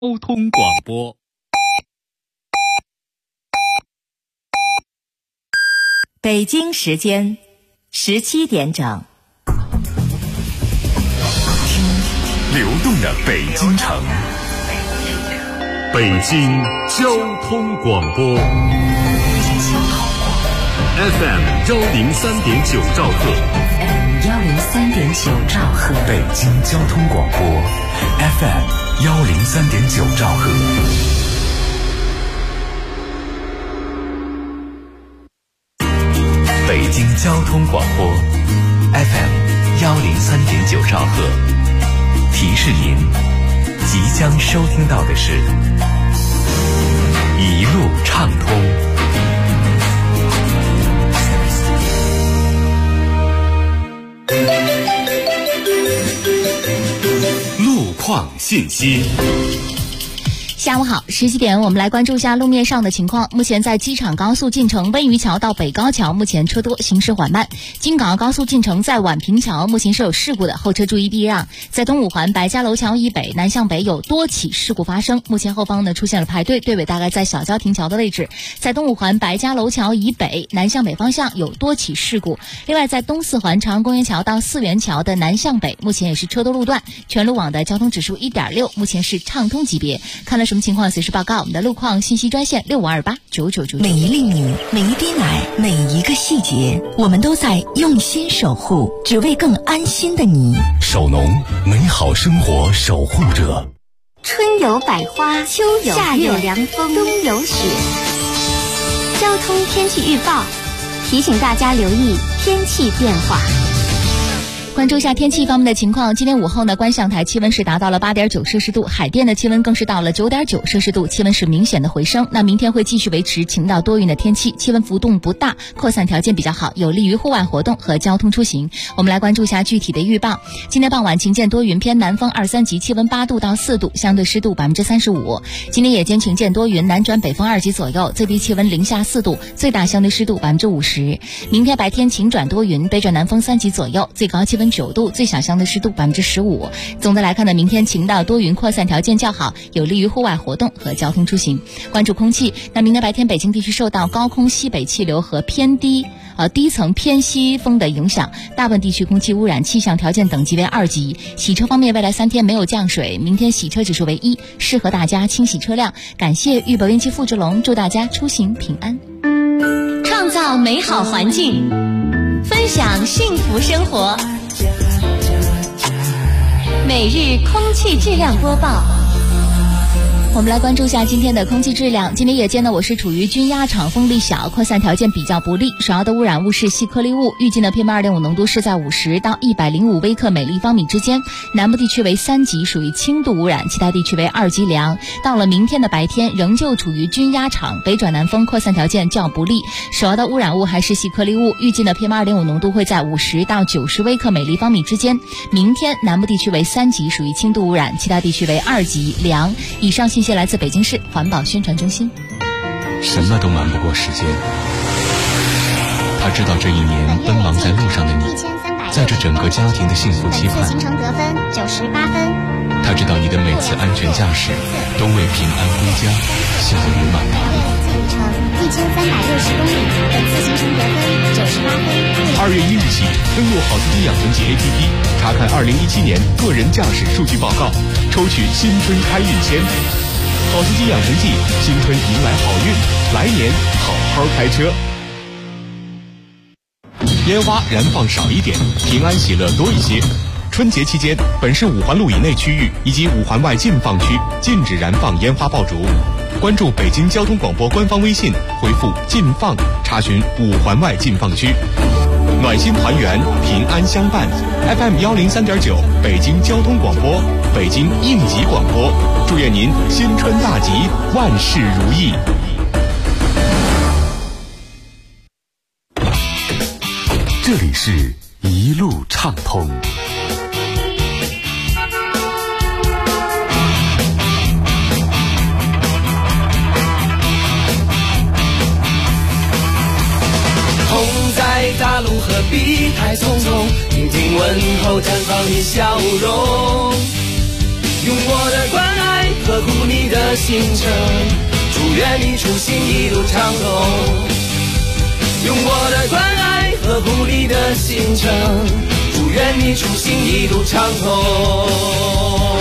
交通广播。 北京时间17点整。 听流动的北京城，北京交通广播 FM 103.9兆赫 103.9兆赫， 北京交通广播 FM 103.9兆赫。北京交通广播 FM 103.9兆赫，提示您即将收听到的是一路畅通。路况信息。 下午好，17点，我们来关注一下路面上的情况。目前在机场高速进城温榆桥到北高桥，目前车多，行驶缓慢。京港澳高速进城在宛平桥，目前是有事故的，后车注意避让。在东五环白家楼桥以北南向北有多起事故发生，目前后方呢出现了排队，队尾大概在小交亭桥的位置。在东五环白家楼桥以北南向北方向有多起事故。另外，在东四环长安公园桥到四元桥的南向北，目前也是车多路段，全路网的交通指数1.6，目前是畅通级别。看了什么情况随时报告我们的路况信息专线65289999。 每一粒米，每一滴奶，每一个细节，我们都在用心守护，只为更安心的你。 首农，美好生活守护者。 春有百花，秋有夏有凉风，冬有雪。交通天气预报提醒大家留意天气变化。 关注一下天气方面的情况，今天午后呢，观象台气温是达到了8.9摄氏度，海淀的气温更是到了9.9摄氏度，气温是明显的回升。那明天会继续维持晴到多云的天气，气温浮动不大，扩散条件比较好，有利于户外活动和交通出行。我们来关注一下具体的预报。今天傍晚晴见多云，偏南风2、3级，气温8度到4度，相对湿度35%。今天夜间晴见多云，南转北风2级左右，最低气温零下4度，最大相对湿度50%。明天白天晴转多云，北转南风3级左右，最高气温9度，最小相对湿度15%。总的来看呢，明天晴到多云，扩散条件较好，有利于户外活动和交通出行。关注空气，那明天白天北京地区受到高空西北气流和低层偏西风的影响，大部分地区空气污染气象条件等级为2级。洗车方面，未来3天没有降水，明天洗车指数为1，适合大家清洗车辆。感谢豫博云气付志龙，祝大家出行平安。 创造美好环境，分享幸福生活。每日空气质量播报。 我们来关注一下今天的空气质量。今天夜间呢，我市处于均压场，风力小，扩散条件比较不利，主要的污染物是细颗粒物，预计的 PM2.5 浓度是在50到105微克每立方米之间，南部地区为3级，属于轻度污染，其他地区为2级良。到了明天的白天，仍旧处于均压场，北转南风，扩散条件较不利，主要的污染物还是细颗粒物，预计的 PM2.5 浓度会在50到90微克每立方米之间。明天南部地区为3级，属于轻度污染，其他地区为2级良。以上信息来自北京市环保宣传中心。 什么都瞒不过时间，他知道这一年奔忙在路上的你，在这整个家庭的幸福期盼。 行程得分98分。 他知道你的每次安全驾驶都为平安归家笑语满堂。 里程1360公里，本次行程得分98分。 2月1日起，登录好司机养成记 APP， 查看2017年个人驾驶数据报告，抽取新春开运签。好司机养成记，新春迎来好运，来年好好开车。烟花燃放少一点，平安喜乐多一些。春节期间，本市5环路以内区域以及5环外禁放区禁止燃放烟花爆竹。关注北京交通广播官方微信，回复禁放查询5环外禁放区。暖心团圆，平安相伴。FM 103.9，北京交通广播，北京应急广播，祝愿您新春大吉，万事如意。 这里是一路畅通。 在大路何必太匆匆，听听问候绽放你笑容。 用我的关爱呵护你的行程，祝愿你出行一路畅通。用我的关爱呵护你的行程，祝愿你出行一路畅通。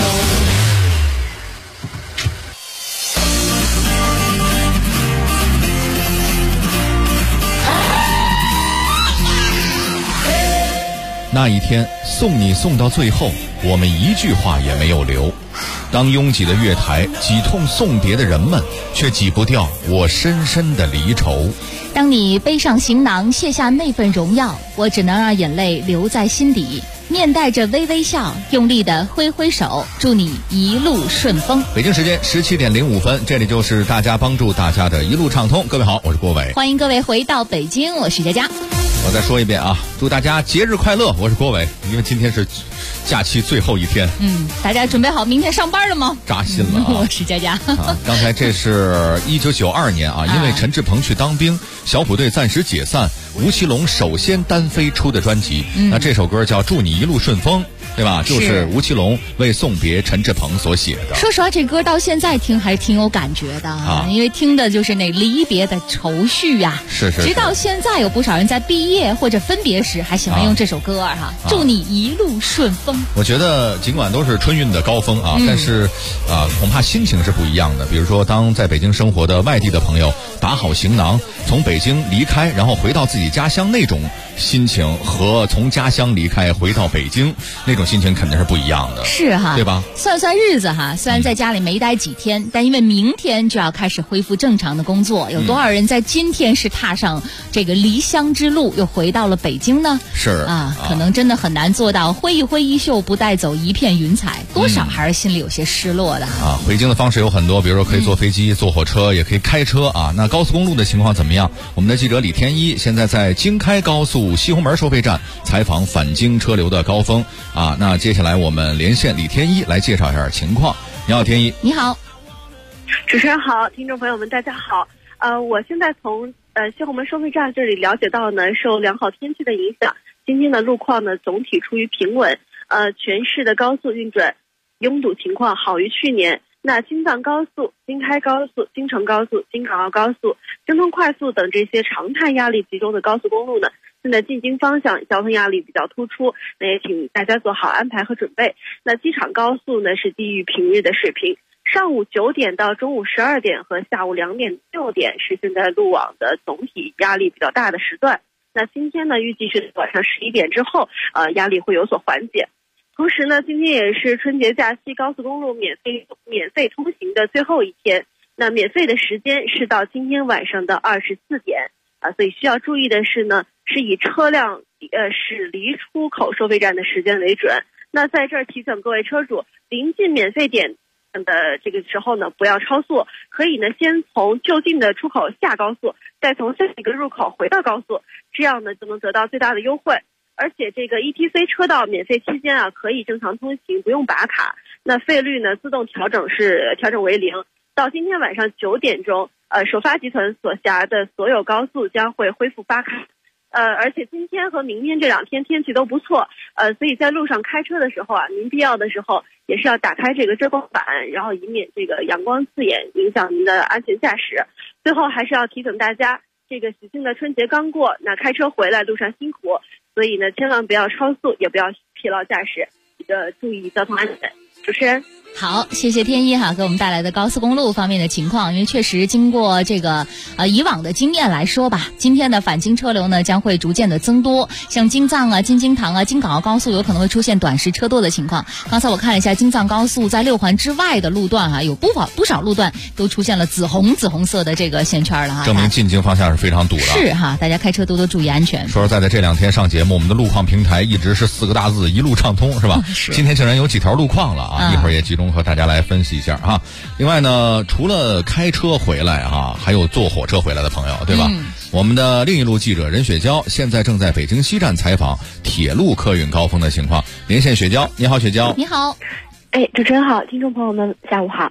那一天送你送到最后，我们一句话也没有留。当拥挤的月台挤痛送别的人们，却挤不掉我深深的离愁。 当你背上行囊卸下那份荣耀，我只能让眼泪留在心底，面带着微微笑，用力的挥挥手，祝你一路顺风。 北京时间17点05分，这里就是大家帮助大家的一路畅通。各位好，我是郭伟， 欢迎各位回到北京，我是佳佳。 我再说一遍啊，祝大家节日快乐！我是郭伟，因为今天是假期最后一天。 大家准备好明天上班了吗？ 扎心了啊！ 我是佳佳。 刚才这是1992年啊，因为陈志朋去当兵，小虎队暂时解散，吴奇隆首先单飞出的专辑。那这首歌叫《祝你一路顺风》，对吧？就是吴奇隆为送别陈志朋所写的。 说实话，这歌到现在听还挺有感觉的啊，因为听的就是那离别的愁绪啊。 是。 直到现在，有不少人在毕业或者分别时还喜欢用这首歌哈。祝你一路顺风。 我觉得尽管都是春运的高峰啊，但是恐怕心情是不一样的。比如说，当在北京生活的外地的朋友打好行囊，从北京离开，然后回到自己家乡，那种心情和从家乡离开回到北京那种心情肯定是不一样的。 是哈， 对吧？ 算算日子哈，虽然在家里没待几天，但因为明天就要开始恢复正常的工作，有多少人在今天是踏上这个离乡之路，又回到了北京呢？ 是啊，可能真的很难做到挥一挥衣袖，不带走一片云彩，多少还是心里有些失落的啊。回京的方式有很多，比如说可以坐飞机、坐火车，也可以开车啊。那高速公路的情况怎么样？我们的记者李天一现在在京开高速西红门收费站采访返京车流的高峰啊。那接下来我们连线李天一来介绍一下情况。你好，天一。 你好， 主持人好，听众朋友们大家好。我现在从西红门收费站这里了解到呢，受良好天气的影响，今天的路况呢总体处于平稳，全市的高速运转拥堵情况好于去年。那京藏高速、京开高速、京承高速、京港澳高速、京通快速等这些常态压力集中的高速公路呢，现在进京方向交通压力比较突出，那也请大家做好安排和准备。那机场高速呢是低于平日的水平，上午9点到中午12点和下午2点6点是现在路网的总体压力比较大的时段。那今天呢预计是晚上11点之后，压力会有所缓解。同时呢，今天也是春节假期高速公路免费通行的最后一天。那免费的时间是到今天晚上的24点所以需要注意的是呢，是以车辆驶离出口收费站的时间为准。那在这儿提醒各位车主，临近免费点的这个时候呢，不要超速，可以呢先从就近的出口下高速，再从下一个入口回到高速，这样呢就能得到最大的优惠。而且这个 ETC 车道免费期间啊，可以正常通行，不用拔卡。那费率呢自动调整为0。到今天晚上9点钟，首发集团所辖的所有高速将会恢复发卡。而且今天和明天这2天天气都不错，所以在路上开车的时候啊，您必要的时候也是要打开这个遮光板，然后以免这个阳光刺眼影响您的安全驾驶。最后还是要提醒大家，这个喜庆的春节刚过，那开车回来路上辛苦，所以呢千万不要超速，也不要疲劳驾驶，注意交通安全。主持人好，谢谢天一哈给我们带来的高速公路方面的情况。因为确实经过这个以往的经验来说吧，今天的返京车流呢将会逐渐的增多，像京藏啊、京津塘啊、京港澳高速有可能会出现短时车多的情况。刚才我看了一下京藏高速在6环之外的路段啊，有不少路段都出现了紫红色的这个线圈了哈， 证明进京方向是非常堵的。 是哈，大家开车多多注意安全。 说实在的，这2天上节目，我们的路况平台一直是4个大字：一路畅通，是吧？ 是。 今天竟然有几条路况了啊！一会儿也集中和大家来分析一下哈。另外呢，除了开车回来哈，还有坐火车回来的朋友，对吧？我们的另一路记者任雪娇现在正在北京西站采访铁路客运高峰的情况。连线雪娇，你好，雪娇。 你好。 主持人好，听众朋友们下午好。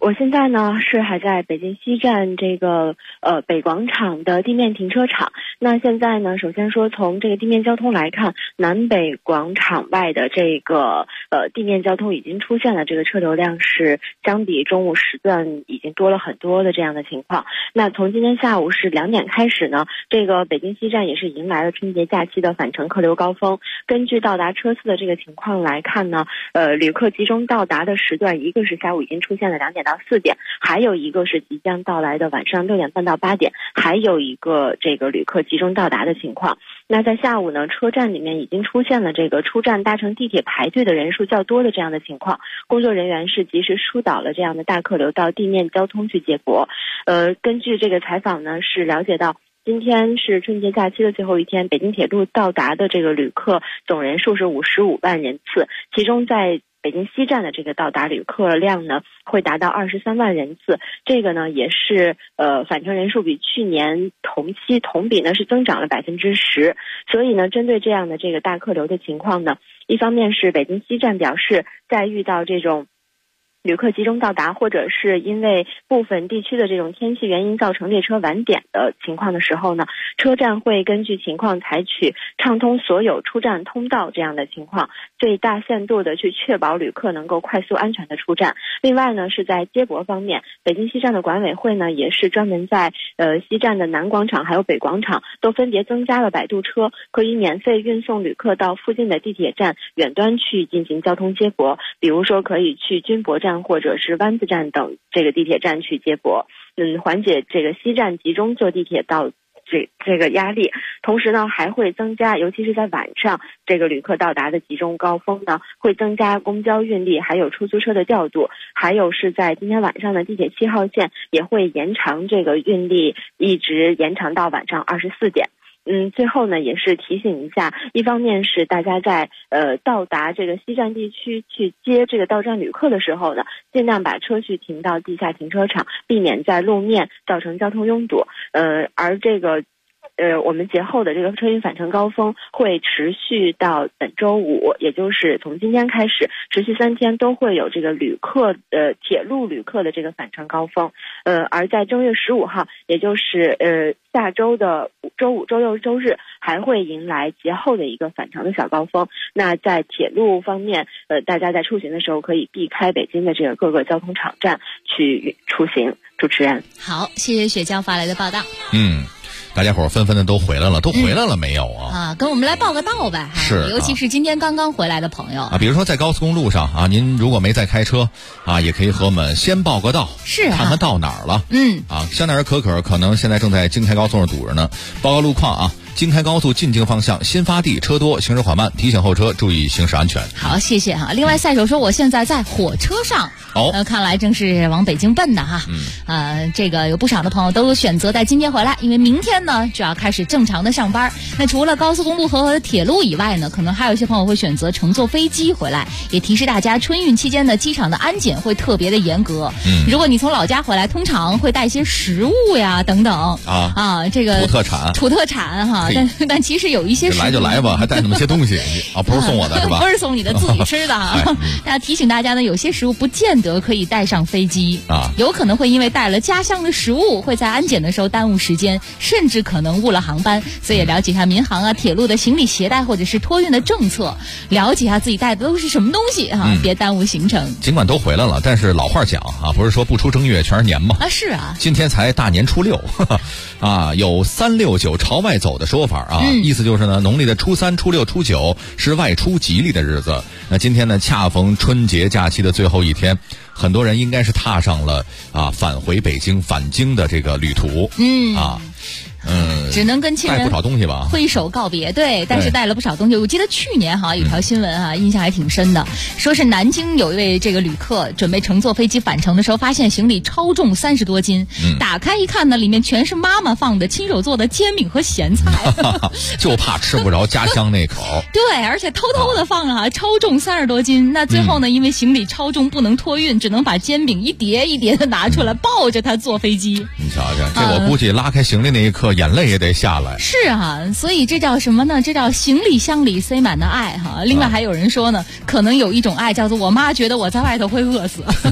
我现在呢是还在北京西站这个北广场的地面停车场。那现在呢，首先说从这个地面交通来看，南北广场外的这个地面交通已经出现了这个车流量是相比中午时段已经多了很多的这样的情况。那从今天下午是2点开始呢，这个北京西站也是迎来了春节假期的返程客流高峰。根据到达车次的这个情况来看呢，旅客集中到达的时段，一个是下午已经出现了2点到4点，还有一个是即将到来的晚上6点半到8点，还有一个这个旅客集中到达的情况。那在下午呢，车站里面已经出现了这个出站搭乘地铁排队的人数较多的这样的情况，工作人员是及时疏导了这样的大客流到地面交通去接驳。根据这个采访呢，是了解到今天是春节假期的最后一天，北京铁路到达的这个旅客总人数是55万人次，其中在北京西站的这个到达旅客量呢会达到23万人次，这个呢也是返程人数比去年同期同比呢是增长了10%。所以呢，针对这样的这个大客流的情况呢，一方面是北京西站表示，在遇到这种旅客集中到达，或者是因为部分地区的这种天气原因造成列车晚点的情况的时候呢，车站会根据情况采取畅通所有出站通道这样的情况，最大限度的去确保旅客能够快速安全的出站。另外呢，是在接驳方面，北京西站的管委会呢也是专门在西站的南广场还有北广场都分别增加了摆渡车，可以免费运送旅客到附近的地铁站远端去进行交通接驳，比如说可以去军博站或者是湾子站等这个地铁站去接驳，缓解这个西站集中坐地铁到这个压力。同时呢，还会增加，尤其是在晚上这个旅客到达的集中高峰呢，会增加公交运力还有出租车的调度，还有是在今天晚上的地铁7号线也会延长这个运力，一直延长到晚上24点。最后呢，也是提醒一下，一方面是大家在到达这个西站地区去接这个到站旅客的时候呢，尽量把车去停到地下停车场，避免在路面造成交通拥堵。而这个我们节后的这个车运返程高峰会持续到本周五，也就是从今天开始，持续3天都会有这个铁路旅客的这个返程高峰。而在正月15号，也就是下周的周五、周六、周日，还会迎来节后的一个返程的小高峰。那在铁路方面，大家在出行的时候可以避开北京的这个各个交通场站去出行。主持人， 好，谢谢雪娇发来的报道。 大家伙纷纷的都回来了，都回来了没有啊？ 跟我们来报个到呗。 是， 尤其是今天刚刚回来的朋友比如说在高速公路上您如果没在开车也可以和我们先报个到， 是看看到哪儿了。香奈儿可能现在正在京开高速上堵着呢。报告路况京开高速进京方向新发地车多，行驶缓慢，提醒后车注意行驶安全。 好，谢谢另外赛手说我现在在火车上看来正是往北京奔的这个有不少的朋友都选择在今天回来，因为明天呢就要开始正常的上班。那除了高速公路和铁路以外呢，可能还有一些朋友会选择乘坐飞机回来。也提示大家，春运期间的机场的安检会特别的严格。如果你从老家回来，通常会带一些食物呀等等这个土特产但其实有一些来就来吧，还带那么些东西不是送我的是吧？ 不是送你的，自己吃的大家提醒大家呢，有些食物不见得可以带上飞机有可能会因为带了家乡的食物，会在安检的时候耽误时间，甚至可能误了航班。所以也了解一下民航铁路的行李携带或者是托运的政策，了解一下自己带的都是什么东西别耽误行程。 尽管都回来了，但是老话讲不是说不出正月全是年吗？ 是今天才大年初6有369朝外走的说法意思就是呢，农历的初3、初6、初9是外出吉利的日子。那今天呢，恰逢春节假期的最后一天，很多人应该是踏上了返回北京返京的这个旅途。 只能跟亲人带不少东西吧， 挥手告别。对，但是带了不少东西。我记得去年有条新闻印象还挺深的，说是南京有一位这个旅客准备乘坐飞机返程的时候，发现行李超重30多斤，打开一看呢，里面全是妈妈放的亲手做的煎饼和咸菜就怕吃不着家乡那口对，而且偷偷的放了超重30多斤。那最后呢，因为行李超重不能托运，只能把煎饼一叠一叠的拿出来抱着它坐飞机。 你瞧瞧，这我估计拉开行李那一刻眼泪也得下来。 是所以这叫什么呢？这叫行李箱里塞满了爱另外还有人说呢，可能有一种爱叫做我妈觉得我在外头会饿死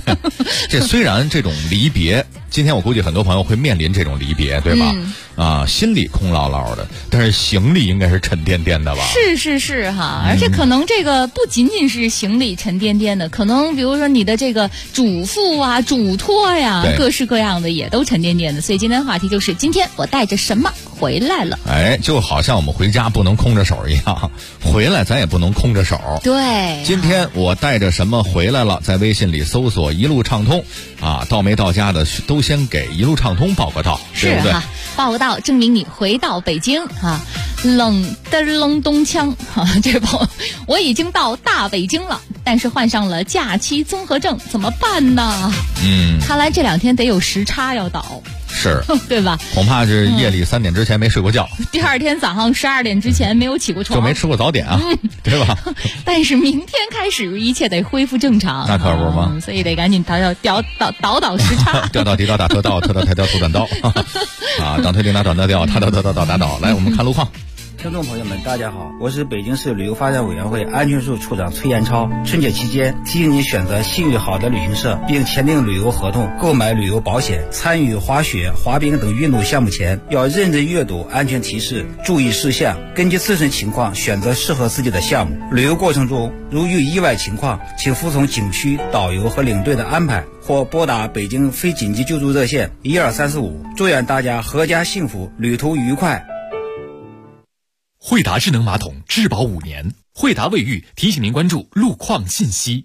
这虽然这种离别，今天我估计很多朋友会面临这种离别，对吧？心里空落落的，但是行李应该是沉甸甸的吧？ 是哈，而且可能这个不仅仅是行李沉甸甸的，可能比如说你的这个嘱咐啊、嘱托呀，各式各样的也都沉甸甸的。所以今天的话题就是今天我带着什么回来了？ 就好像我们回家不能空着手一样，回来咱也不能空着手。 对， 今天我带着什么回来了？在微信里搜索一路畅通到没到家的都先给一路畅通报个到，对不对？ 报个到证明你回到北京冷的冷冬枪这朋友，我已经到大北京了，但是患上了假期综合症，怎么办呢？看来这2天得有时差要倒， 是对吧？ 恐怕是夜里3点之前没睡过觉， 第2天早上12点之前没有起过床， 就没吃过早点对吧？ 但是明天开始一切得恢复正常， 那可不吗？ 所以得赶紧倒时差， 调到地道打特道，特道抬调土短刀当推定打短道调，他道打倒。来，我们看路况。 听众朋友们，大家好，我是北京市旅游发展委员会安全处处长崔延超。春节期间，提醒您选择信誉好的旅行社，并签订旅游合同，购买旅游保险。参与滑雪、滑冰等运动项目前，要认真阅读安全提示，注意事项，根据自身情况选择适合自己的项目。旅游过程中，如遇意外情况，请服从景区导游和领队的安排，或拨打北京非紧急救助热线12345。祝愿大家阖家幸福，旅途愉快。 惠达智能马桶质保5年，惠达卫浴提醒您关注路况信息。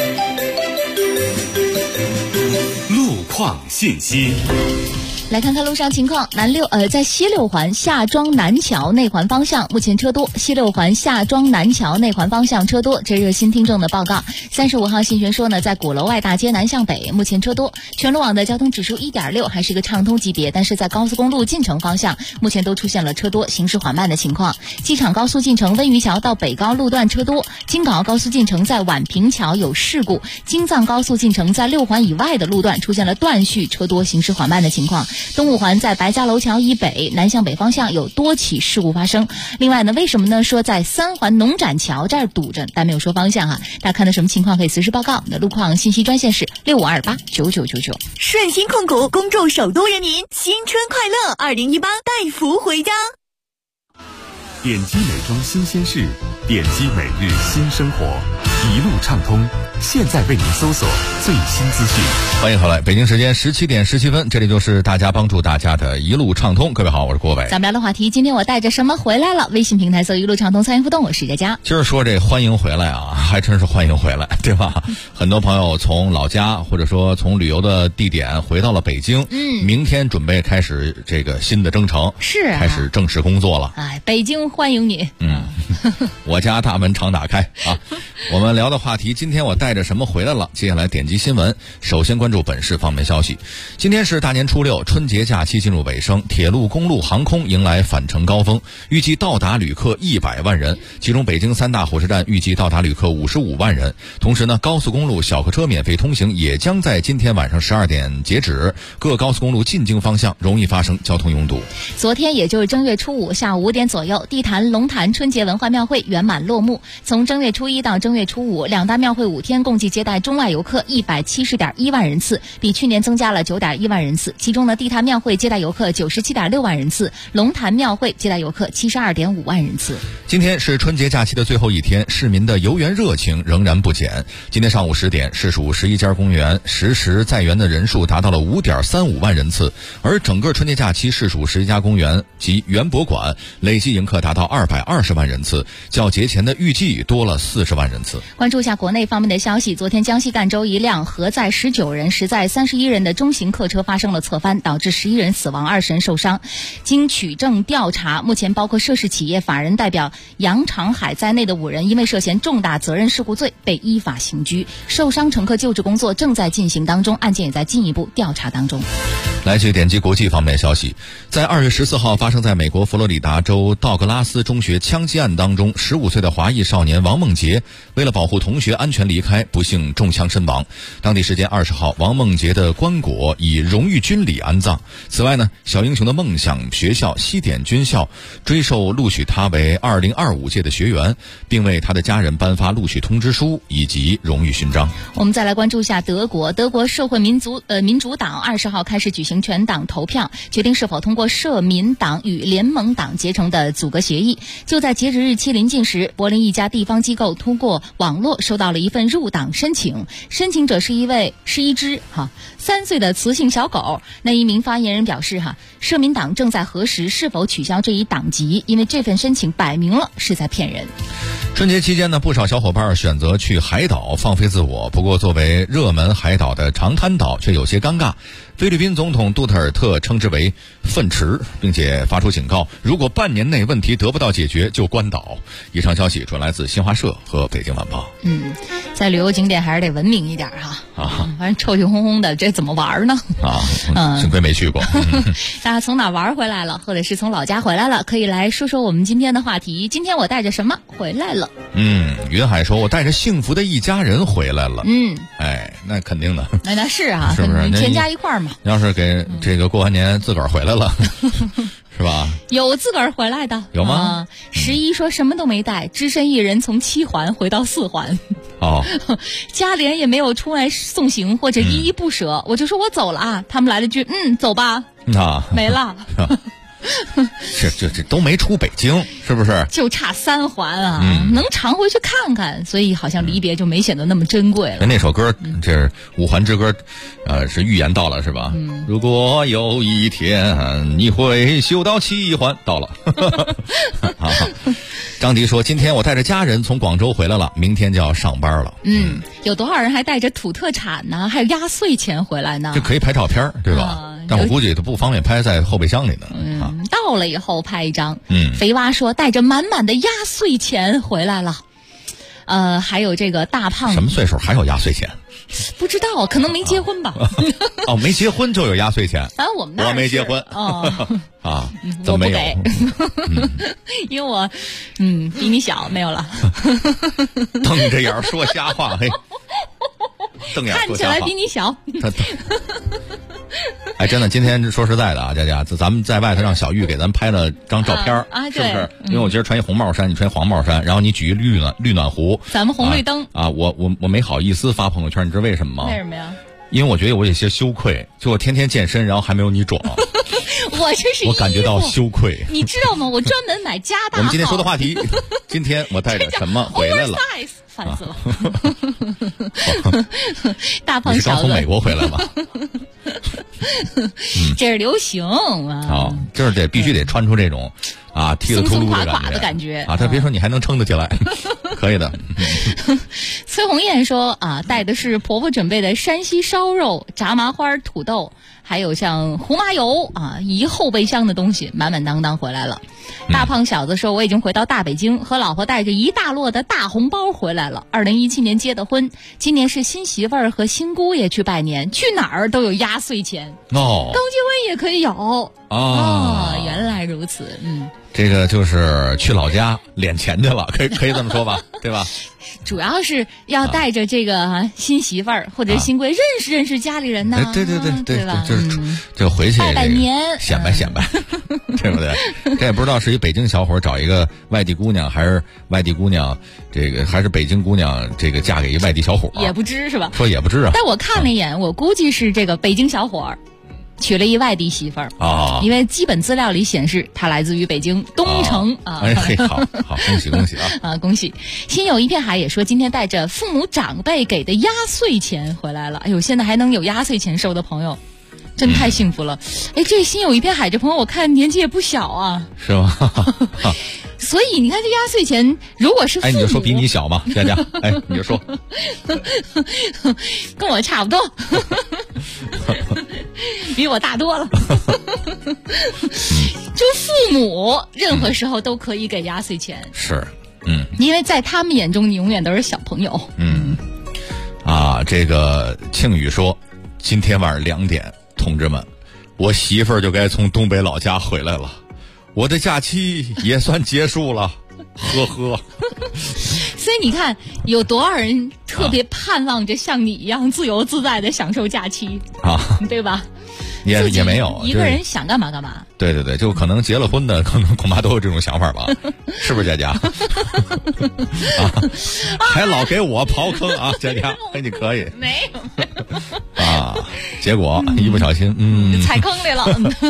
路况信息。 来看看路上情况，在西六环下庄南桥内环方向目前车多，西六环下庄南桥内环方向车多，这是热心听众的报告。35号信玄说呢，在鼓楼外大街南向北目前车多，全路网的交通指数 1.6 还是一个畅通级别，但是在高速公路进城方向目前都出现了车多行驶缓慢的情况。机场高速进城温榆桥到北高路段车多，京港澳高速进城在宛平桥有事故，京藏高速进城在6环以外的路段出现了断续车多行驶缓慢的情况。东五环在白家楼桥以北南向北方向有多起事故发生。另外呢，为什么呢？说在3环农展桥这儿堵着，但没有说方向大家看到什么情况可以随时报告。我们的路况信息专线是65289999。 顺鑫控股恭祝首都人民新春快乐，2018带福回家。 点击美妆新鲜事，点击每日新生活，一路畅通，现在为您搜索最新资讯。 欢迎回来，北京时间17点17分，这里就是大家帮助大家的一路畅通。各位好，我是郭伟。 咱们聊的话题，今天我带着什么回来了？微信平台搜一路畅通参与互动，我是佳佳。 今儿说这欢迎回来还真是欢迎回来，对吧？很多朋友从老家或者说从旅游的地点回到了北京，明天准备开始这个新的征程， 是开始正式工作了。 北京欢迎你。 我家大门常打开我们聊的话题，今天我带着什么回来了？接下来点击新闻，首先关注本市方面消息。今天是大年初6，春节假期进入尾声，铁路、公路、航空迎来返程高峰，预计到达旅客100万人，其中北京3大火车站预计到达旅客55万人。同时呢，高速公路小客车免费通行也将在今天晚上12点截止，各高速公路进京方向容易发生交通拥堵。 昨天也就是正月初5下午5点左右，地坛龙潭春节文化庙会圆满落幕。从正月初1到正月初5，两大庙会5天共计接待中外游客170.1万人次，比去年增加了9.1万人次。其中呢，地坛庙会接待游客97.6万人次，龙潭庙会接待游客72.5万人次。 今天是春节假期的最后一天，市民的游园热情仍然不减。今天上午10点，市属11家公园实时在园的人数达到了5.35万人次，而整个春节假期市属11家公园及园博馆累计迎客达到220万人次，较节前的预计多了40万人次。 关注一下国内方面的消息，昨天江西赣州一辆核载19人、实载31人的中型客车发生了侧翻，导致11人死亡，20人受伤。经取证调查，目前包括涉事企业法人代表杨长海在内的5人因为涉嫌重大责任事故罪被依法刑拘，受伤乘客救治工作正在进行当中，案件也在进一步调查当中。 来去点击国际方面的消息，在2月14号发生在美国佛罗里达州道格拉斯中学枪击案当中，15岁的华裔少年王梦洁为了保护同学安全离开，不幸中枪身亡。当地时间20号，王梦洁的棺椁以荣誉军礼安葬。此外呢，小英雄的梦想学校西点军校追授录取他为2025届的学员，并为他的家人颁发录取通知书以及荣誉勋章。 我们再来关注一下德国社会民主党20号开始举行全党投票，决定是否通过社民党与联盟党结成的组阁协议。就在截止日期临近时，柏林一家地方机构通过网络收到了一份入党申请，申请者是一只3岁的雌性小狗。那一名发言人表示社民党正在核实是否取消这一党籍，因为这份申请摆明了是在骗人。 春节期间呢，不少小伙伴选择去海岛放飞自我，不过作为热门海岛的长滩岛却有些尴尬。菲律宾总统杜特尔特称之为粪池，并且发出警告，如果半年内问题得不到解决就关岛。以上消息主要来自新华社和北京晚报。 在旅游景点还是得文明一点反正臭气烘烘的，这怎么玩呢？ 幸亏没去过。 大家从哪玩回来了，或者是从老家回来了，可以来说说我们今天的话题。今天我带着什么回来了？ 云海说我带着幸福的一家人回来了。那肯定的。 那是是不是全家一块儿嘛？ 要是给这个过完年自个儿回来了是吧？ 有自个儿回来的。 有吗 11说什么都没带，只身一人从7环回到4环。家里人也没有出来送行或者依依不舍，我就说我走了他们来了句走吧没了这都没出北京，是不是？ 就差3环能常回去看看，所以好像离别就没显得那么珍贵了。 那首歌，这是5环之歌，是预言到了是吧？如果有一天你会修到7环，到了。张迪说，今天我带着家人从广州回来了，明天就要上班了。 有多少人还带着土特产呢？还有压岁钱回来呢？ 这可以拍照片，对吧？但我估计都不方便拍在后备箱里呢。 到了以后拍一张。肥蛙说带着满满的压岁钱回来了。还有这个大胖什么岁数还有压岁钱？ 不知道，可能没结婚吧。 没结婚就有压岁钱。 反正我没结婚。怎么没有？ 因为我比你小，没有了。 瞪着眼说瞎话，嘿，瞪眼说瞎话， 看起来比你小。 真的，今天说实在的佳佳，咱们在外头让小玉给咱拍了张照片是不是？因为我今儿穿一红帽衫，你穿一黄帽衫，然后你举一绿暖壶， 咱们红绿灯我没好意思发朋友圈，你知道为什么吗？ 为什么呀？ 因为我觉得我有些羞愧，就我天天健身，然后还没有你壮。我感觉到羞愧， 你知道吗？我专门买加大号。 我们今天说的话题，今天我带着什么回来了？ 烦死了！大胖小子， 你是刚从美国回来吗？ 这是流行就是必须得穿出这种踢得秃噜的感觉他别说你还能撑得起来，可以的。 崔红艳说带的是婆婆准备的山西烧肉、炸麻花、土豆，还有像胡麻油一后备箱的东西满满当当回来了。大胖小子说我已经回到大北京，和老婆带着一大摞的大红包回来了。2017年结的婚，今年是新媳妇儿和新姑爷去拜年，去哪儿都有压岁钱刚结婚也可以有原来如此。 这个就是去老家敛钱去了，可以这么说吧，对吧？ 主要是要带着这个新媳妇儿或者新贵认识家里人呢。 对吧？ 就回去拜年显摆，对不对？这也不知道是一北京小伙找一个外地姑娘，还是外地姑娘还是北京姑娘嫁给一外地小伙， 也不知是吧？ 说也不知但我看了一眼，我估计是这个北京小伙娶了一外地媳妇儿因为基本资料里显示他来自于北京东城好，恭喜恭喜！心有一片海也说今天带着父母长辈给的压岁钱回来了。现在还能有压岁钱收的朋友真太幸福了。这心有一片海这朋友我看年纪也不小是吗？ 所以你看这压岁钱如果是父母你就说比你小嘛，佳佳你就说跟我差不多比我大多了就父母任何时候都可以给压岁钱是因为在他们眼中你永远都是小朋友这个庆宇说今天晚上2点同志们我媳妇儿就该从东北老家回来了，我的假期也算结束了，呵呵。 所以你看，有多少人特别盼望着像你一样自由自在的享受假期啊， 对吧？ 也没有一个人想干嘛干嘛。 对对对，就可能结了婚的，可能恐怕都有这种想法吧，是不是佳佳？还老给我刨坑啊，佳佳，你可以没有啊？结果一不小心， 踩坑里了。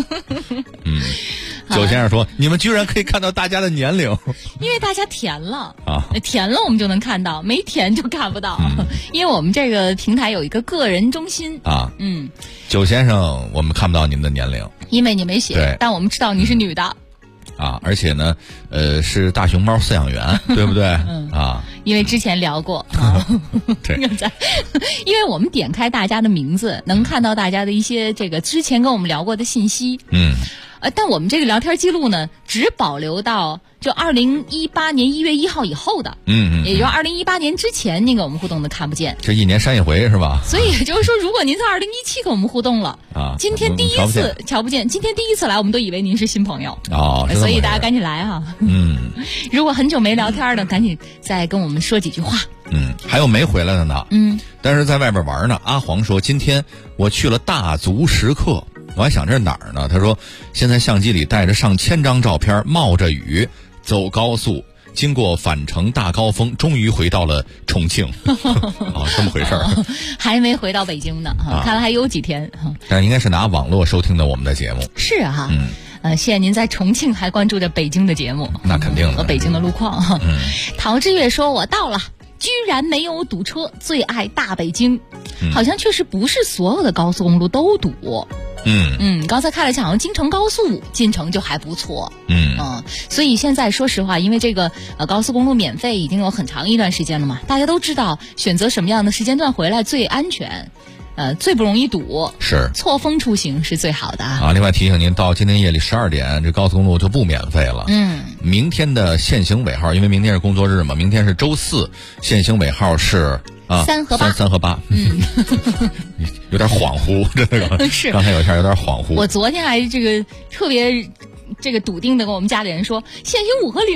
九先生说：“你们居然可以看到大家的年龄， 因为大家填了啊， 填了我们就能看到，没填就看不到。因为我们这个平台有一个个人中心啊。九先生，我们看不到您的年龄， 因为你没写，但我们知道你是女的。 啊，而且呢，是大熊猫饲养员，对不对？啊， 因为之前聊过， 对， 因为我们点开大家的名字，能看到大家的一些这个之前跟我们聊过的信息。但我们这个聊天记录呢，只保留到就2018年1月1号以后的，也就是2018年之前那个我们互动的看不见。 这一年删一回是吧？ 所以也就是说，如果您在2017跟我们互动了啊， 今天第一次瞧不见，今天第一次来，我们都以为您是新朋友哦， 所以大家赶紧来哈。如果很久没聊天的，赶紧再跟我们说几句话。 还有没回来的呢。但是在外边玩呢。阿黄说，今天我去了大足石刻。我还想这是哪儿呢？他说，现在相机里带着上千张照片，冒着雨走高速，经过返程大高峰，终于回到了重庆。这么回事儿， 还没回到北京呢。看来还有几天。 但应该是拿网络收听的我们的节目。 是哈。谢谢您在重庆还关注着北京的节目。 那肯定的。 和北京的路况。陶志月说，我到了。居然没有堵车，最爱大北京。好像确实不是所有的高速公路都堵。刚才看了一下，好像京承高速进城就还不错。所以现在说实话，因为这个高速公路免费已经有很长一段时间了嘛，大家都知道选择什么样的时间段回来最安全。最不容易堵， 是错峰出行是最好的啊。另外提醒您，到今天夜里12点，这高速公路就不免费了。明天的限行尾号，因为明天是工作日嘛，明天是周四，限行尾号是 3和8。 3和8。有点恍惚，真的是。 刚才有一下有点恍惚。 我昨天还这个特别。这个笃定的跟我们家里人说，限行5和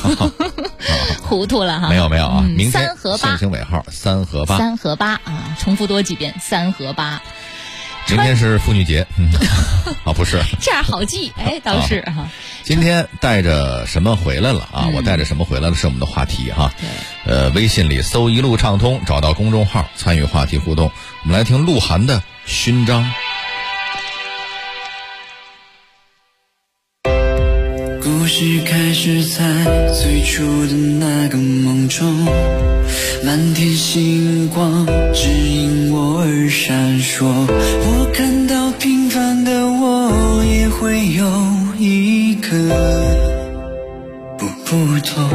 0，糊涂了哈。 没有啊，明天 3和8 限行尾号3和8。 3和8啊，重复多几遍3和8。 明天是妇女节，不是。 这样好记，倒是哈。 今天带着什么回来了啊？我带着什么回来了是我们的话题哈。微信里搜一路畅通，找到公众号参与话题互动。我们来听鹿晗的勋章。 故事开始在最初的那个梦中，满天星光指引我而闪烁，我看到平凡的我也会有一个不同，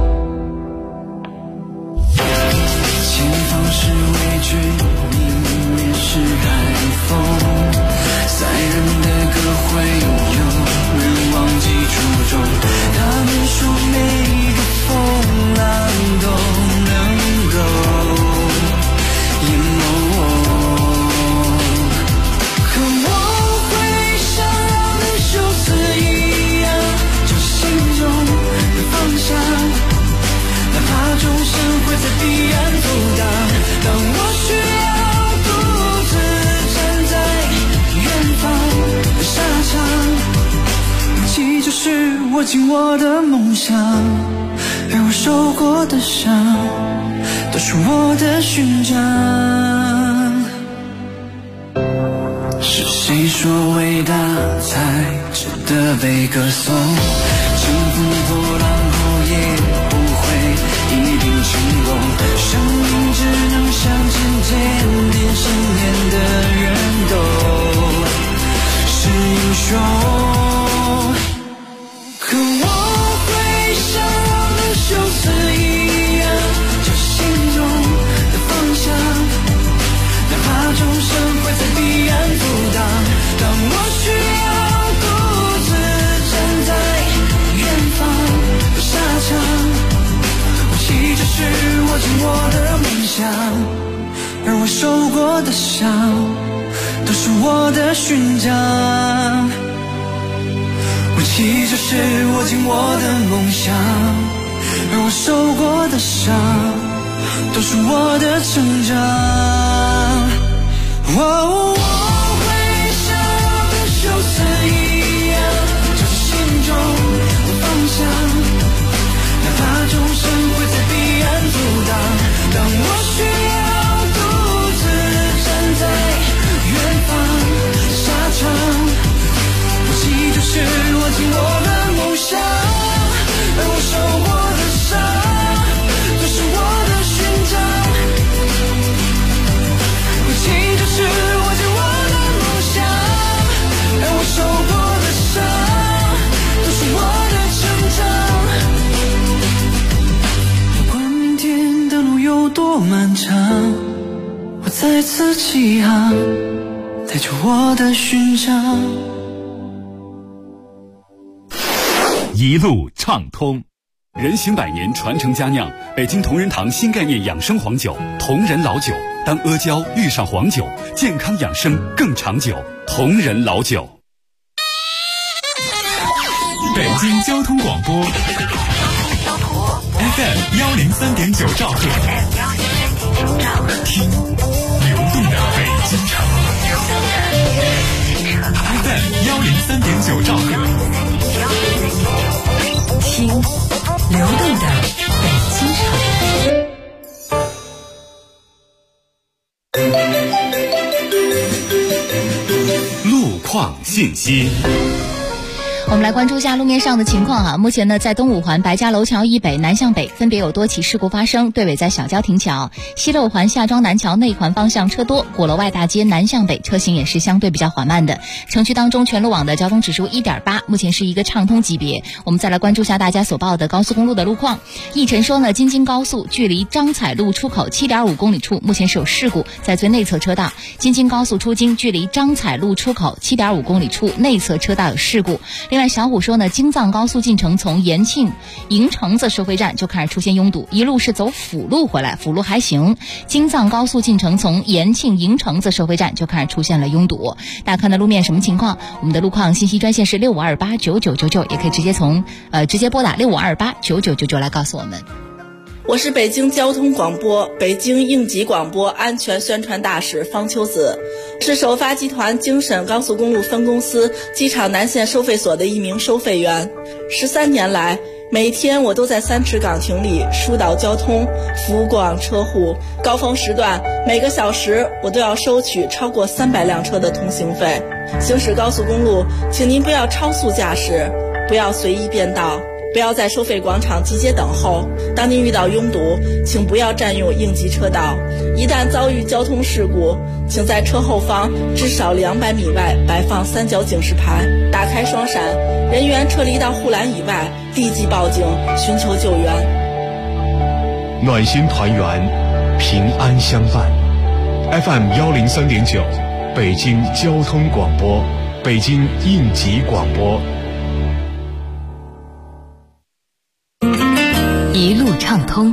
前方是未知，迎面是海风，塞人的歌会有人忘记初衷，他们说每个风浪都能够淹没我，可我会像让人羞耻一样，就心中的方向，哪怕众生会在彼岸阻挡，当我需要独自站在远方的沙场，气就是握紧我的梦想，而我受过的伤都是我的勋章。是谁说伟大才值得被歌颂？乘风破浪后也不会一定成功，生命只能像渐渐变成年的人都是英雄，可我会像让人羞耻一样，就心中的方向，哪怕众生会在彼岸阻挡，当我需要独自站在远方的沙场，我气就是握紧我的梦想，而我受过的伤都是我的勋章。武器就是握紧我的梦想，而我受过的伤都是我的成长。我会像修辞一样，朝着心中的方向，哪怕众生会在彼岸阻挡，当我需要独自站在远方沙场，武器就是握紧我的梦想，而我受过的伤都是我的勋章。武器就是握紧我的梦想，而我受过的伤都是我的成长。不管明天的路有多漫长，我再次起航，带着我的勋章。 一路畅通，人行百年，传承佳酿，北京同仁堂新概念养生黄酒，同仁老酒。当阿胶遇上黄酒，健康养生更长久。同仁老酒。北京交通广播 FM 103.9兆赫，听流动的北京城。FM 103.9兆赫， 听流动的北京城。 路况信息。 我们来关注一下路面上的情况啊。目前呢，在东五环白家楼桥以北、南向北分别有多起事故发生，队尾在小郊停桥；西六环下庄南桥内环方向车多，鼓楼外大街南向北车行也是相对比较缓慢的。城区当中全路网的交通指数 1.8， 目前是一个畅通级别。我们再来关注一下大家所报的高速公路的路况。奕晨说呢，京津高速距离张彩路出口 7.5 公里处目前是有事故，在最内侧车道。京津高速出京距离张彩路出口 7.5 公里处内侧车道有事故。另外小虎说呢，京藏高速进城从延庆营城子收费站就开始出现拥堵，一路是走辅路回来，辅路还行。京藏高速进城从延庆营城子收费站就开始出现了拥堵。大家看的路面什么情况？我们的路况信息专线是65289999，也可以直接拨打65289999来告诉我们。 我是北京交通广播北京应急广播安全宣传大使方秋子，是首发集团京沈高速公路分公司机场南线收费所的一名收费员。13年来，每天我都在3池岗亭里疏导交通，服务过往车户。高峰时段，每个小时我都要收取超过300辆车的通行费。行驶高速公路，请您不要超速驾驶，不要随意变道，不要在收费广场集结等候。当您遇到拥堵，请不要占用应急车道。一旦遭遇交通事故，请在车后方至少200米外摆放3角警示牌，打开双闪，人员撤离到护栏以外，立即报警寻求救援。 暖心团圆，平安相伴。FM 103.9，北京交通广播，北京应急广播。 一路畅通。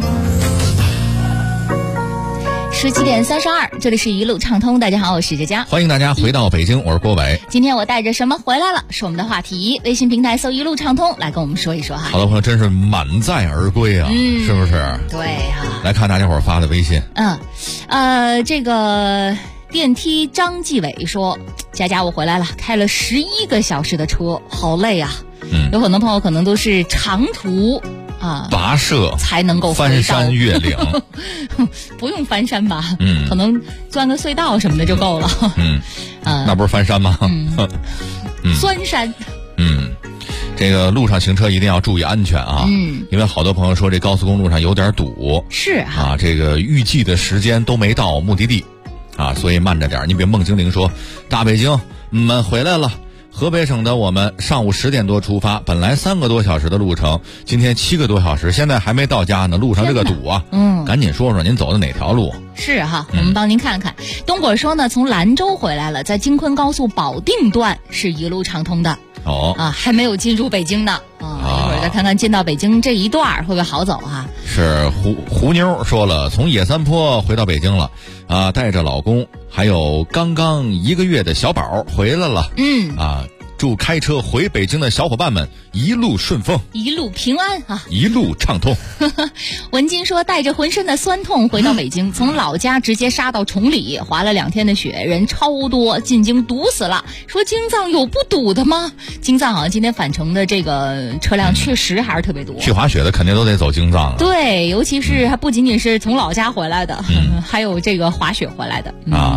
17点32，这里是一路畅通。大家好，我是佳佳， 欢迎大家回到北京，我是郭伟。 今天我带着什么回来了？是我们的话题，微信平台搜一路畅通，来跟我们说一说哈。 好多朋友真是满载而归啊，是不是？ 对啊。 来看大家伙发的微信。 这个电梯张继伟说，佳佳我回来了，开了11个小时的车，好累啊。有很多朋友可能都是长途跋涉才能够翻山越岭不用翻山吧，可能钻个隧道什么的就够了。 那不是翻山吗？ 钻山。 这个路上行车一定要注意安全啊！因为好多朋友说这高速公路上有点堵， 是啊， 这个预计的时间都没到目的地啊，所以慢着点。你比如孟精灵说，大北京们回来了。河北省的我们上午10点多出发，本来3个多小时的路程，今天7个多小时，现在还没到家呢，路上这个堵啊！赶紧说说您走的哪条路？ 是哈，我们帮您看看。东果说呢，从兰州回来了，在京昆高速保定段是一路畅通的。还没有进入北京呢。一会儿再看看进到北京这一段会不会好走啊？ 是胡妞说了，从野三坡回到北京了，带着老公还有刚刚1个月的小宝回来了。祝开车回北京的小伙伴们一路顺风， 一路平安啊， 一路畅通。 文金说带着浑身的酸痛回到北京，从老家直接杀到崇礼，滑了2天的雪，人超多，进京堵死了。说京藏有不堵的吗？京藏好像今天返程的这个车辆确实还是特别多。 去滑雪的肯定都得走京藏啊。 对，尤其是还不仅仅是从老家回来的，还有这个滑雪回来的。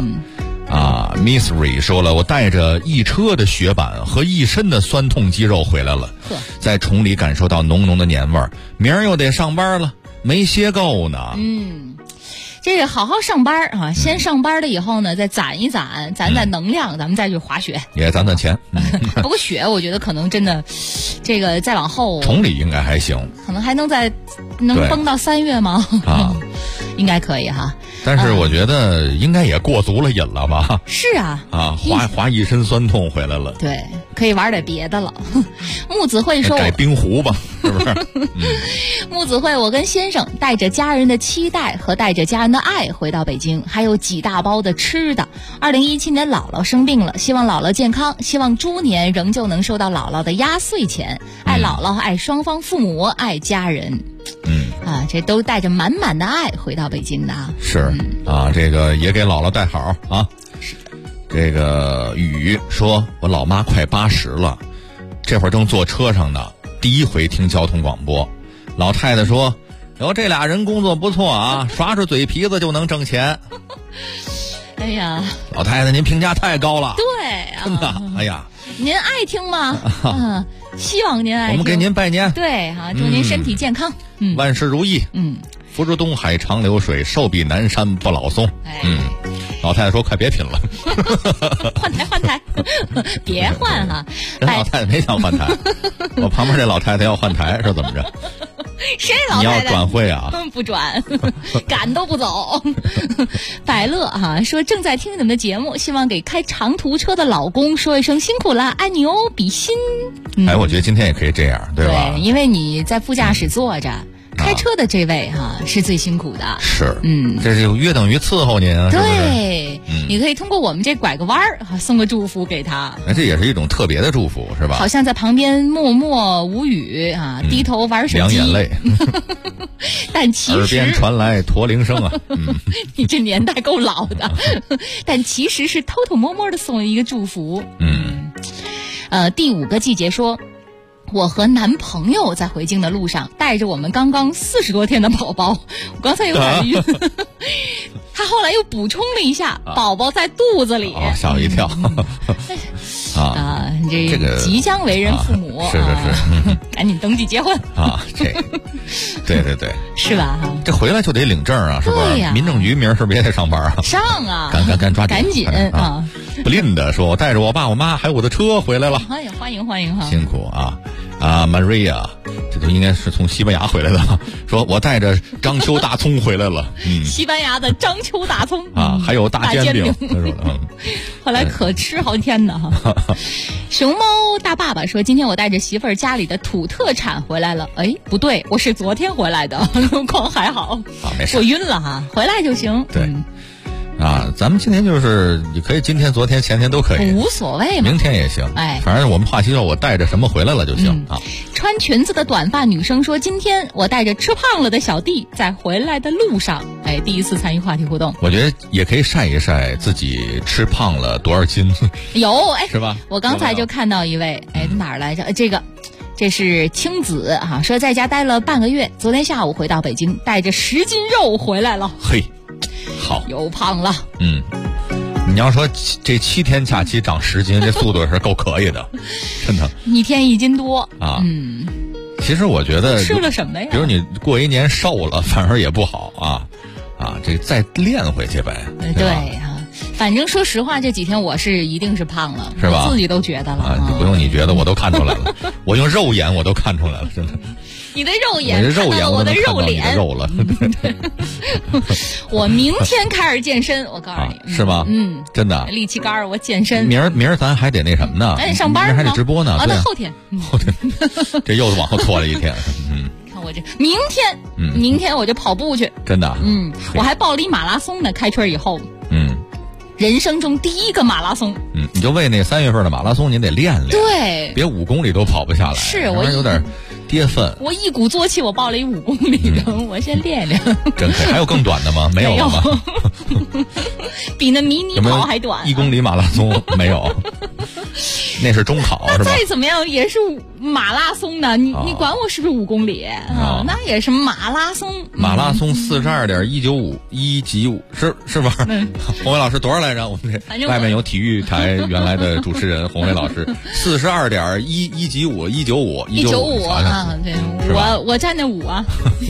Misery 说了，我带着一车的雪板和一身的酸痛肌肉回来了，在崇礼感受到浓浓的年味儿。明儿又得上班了，没歇够呢。 这个好好上班啊，先上班了以后呢，再攒一攒，攒能量，咱们再去滑雪， 也攒攒钱。 不过雪，我觉得可能真的，这个再往后， 崇礼应该还行， 可能还能崩到3月吗？应该可以哈。 但是我觉得应该也过足了瘾了吧？ 是啊， 滑一身酸痛回来了。 对，可以玩点别的了。木子慧说：“ 改冰壶吧，是不是？” 木子慧，我跟先生带着家人的期待和带着家人的爱回到北京，还有几大包的吃的。2017年姥姥生病了，希望姥姥健康，希望猪年仍旧能收到姥姥的压岁钱。爱姥姥，爱双方父母，爱家人。这都带着满满的爱回到北京的啊。 是这个也给姥姥带好啊。这个雨说，我老妈快80了，这会儿正坐车上呢，第一回听交通广播。老太太说，这俩人工作不错啊，耍耍嘴皮子就能挣钱。 哎呀， 老太太您评价太高了。 对， 真的。哎呀， 您爱听吗？希望您爱听。 我们给您拜年。 对祝您身体健康， 万事如意。福如东海长流水，寿比南山不老松。老太太说快别品了。 换台别换哈。 这老太太没想换台。我旁边这老太太要换台是怎么着？ 谁老太太？ 你要转会啊？ 不转，赶都不走。百乐说正在听你们的节目，希望给开长途车的老公说一声辛苦了，爱你哦，比心。 我觉得今天也可以这样，对吧？ 对，因为你在副驾驶坐着。开车的这位是最辛苦的， 是，这是约等于伺候您啊， 对，你可以通过我们这拐个弯儿送个祝福给他， 这也是一种特别的祝福，是吧？ 好像在旁边默默无语低头玩手机， 两眼泪， 但其实耳边传来驼铃声啊， 你这年代够老的，但其实是偷偷摸摸的送了一个祝福，第5个季节说。我和男朋友在回京的路上，带着我们刚刚40多天的宝宝，我刚才有点晕。他后来又补充了一下，宝宝在肚子里， 吓我一跳。 这个即将为人父母， 是， 赶紧登记结婚对， 是吧？ 这回来就得领证啊，是吧？ 对呀， 民政局明儿是不是也得上班啊？ 上啊， 赶抓紧， 赶紧啊！ 不吝的说，我带着我爸我妈还有我的车回来了， 欢迎哈！ 辛苦啊，Maria， 这都应该是从西班牙回来的。说我带着章丘大葱回来了， 西班牙的章丘大葱还有大煎饼，他说的。 后来可吃好几天呢哈。熊猫大爸爸说，今天我带着媳妇儿家里的土特产回来了。不对，我是昨天回来的，路况还好， 没事， 我晕了哈，回来就行。 对。咱们今天就是你可以今天、昨天、前天都可以， 无所谓嘛， 明天也行。反正我们话题说我带着什么回来了就行啊。 穿裙子的短发女生说，今天我带着吃胖了的小弟在回来的路上，第一次参与话题互动。 我觉得也可以晒一晒自己吃胖了多少斤。 有是吧？ 我刚才就看到一位，哪儿来着？这是青子说在家待了半个月，昨天下午回到北京，带着10斤肉回来了。 嘿。好， 又胖了。 你要说这7天假期长10斤，这速度是够可以的，真的。 一天1斤多其实我觉得吃了什么呀？ 比如你过一年瘦了，反而也不好这再练回去呗。 对反正说实话，这几天我是一定是胖了， 是吧？ 我自己都觉得了不用你觉得，我都看出来了。我用肉眼我都看出来了，真的。 你的肉眼看到了我的肉脸， 肉了。 我明天开始健身，我告诉你， 是吗？真的。 力气杆我健身。 明儿咱还得那什么呢？ 还得上班， 还得直播呢。 那后天， 这又往后拖了一天。 看我这明天我就跑步去。 真的。 我还报了一马拉松呢，开春以后。 人生中第一个马拉松。 你就为那3月份的马拉松，你得练练， 对， 别5公里都跑不下来， 是我有点跌份。 我一鼓作气，我报了一5公里的，我先练练。 真可以，还有更短的吗？没有了吗？ 比那迷你跑还短。 1公里马拉松没有，那是中考是吧？ 再怎么样也是马拉松的，你管我是不是5公里啊？那也是马拉松。 马拉松42.195，一级5是吧？洪伟老师多少来着？我们这外面有体育台原来的主持人洪伟老师，42.1级5 195 啊！对，我站那5啊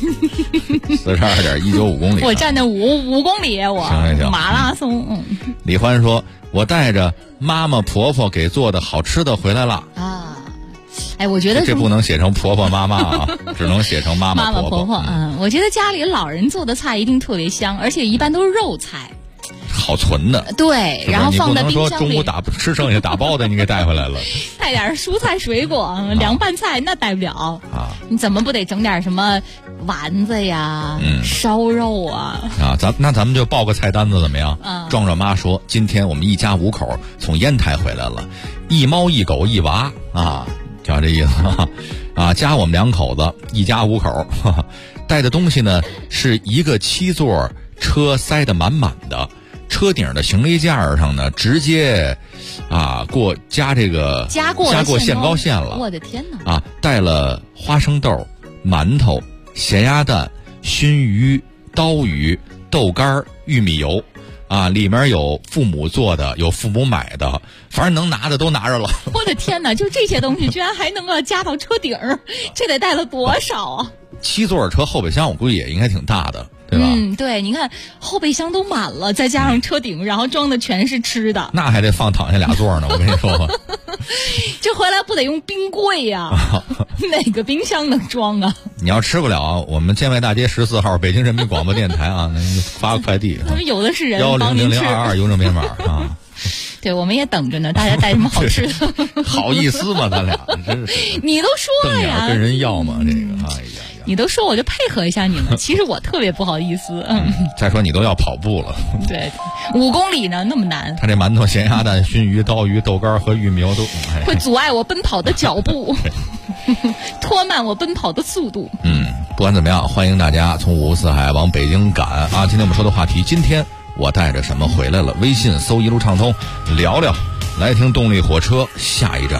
，42.195公里， 我站那5公里，我行马拉松。 李欢说：“我带着妈妈婆婆给做的好吃的回来了啊！”哎，我觉得这不能写成婆婆妈妈啊，只能写成妈妈婆婆。 我觉得家里老人做的菜一定特别香，而且一般都是肉菜。 好存的， 对，然后放在冰箱里。 你不能说中午吃剩下打包的，你给带回来了。 带点蔬菜水果，凉拌菜那带不了啊！你怎么不得整点什么丸子呀、烧肉啊？ 咱们就报个菜单子怎么样？壮壮妈说，今天我们一家5口从烟台回来了，1猫1狗1娃啊，叫这意思啊，加我们2口子，一家5口，带的东西呢是一个7座车塞得满满的。车顶的行李架上呢，直接加过限高线了。 我的天哪！ 带了花生豆、馒头、咸鸭蛋、熏鱼、刀鱼、豆干、玉米油，里面有父母做的，有父母买的，反正能拿的都拿着了。 我的天哪！就这些东西居然还能够加到车顶，这得带了多少啊 ？7座车后备箱我估计也应该挺大的。对吧？ 对，你看后备箱都满了，再加上车顶，然后装的全是吃的， 那还得放躺下2座呢。我跟你说吧， 这回来不得用冰柜呀？哪个冰箱能装啊？ 你要吃不了，我们建外大街14号北京人民广播电台啊，发个快递。 他们有的是人帮您吃。 100022邮政编码啊。 对，我们也等着呢，大家带什么好吃的？ 好意思吗？咱俩真是。 你都说了呀， 跟人要嘛这个，哎呀。 你都说我就配合一下你了，其实我特别不好意思。 再说你都要跑步了， 对，5公里呢那么难。 他这馒头、咸鸭蛋、熏鱼、刀鱼、豆干和玉米油都会阻碍我奔跑的脚步，拖慢我奔跑的速度。 不管怎么样，欢迎大家从五湖四海往北京赶啊！今天我们说的话题，今天我带着什么回来了？微信搜一路畅通，聊聊，来听动力火车下一站。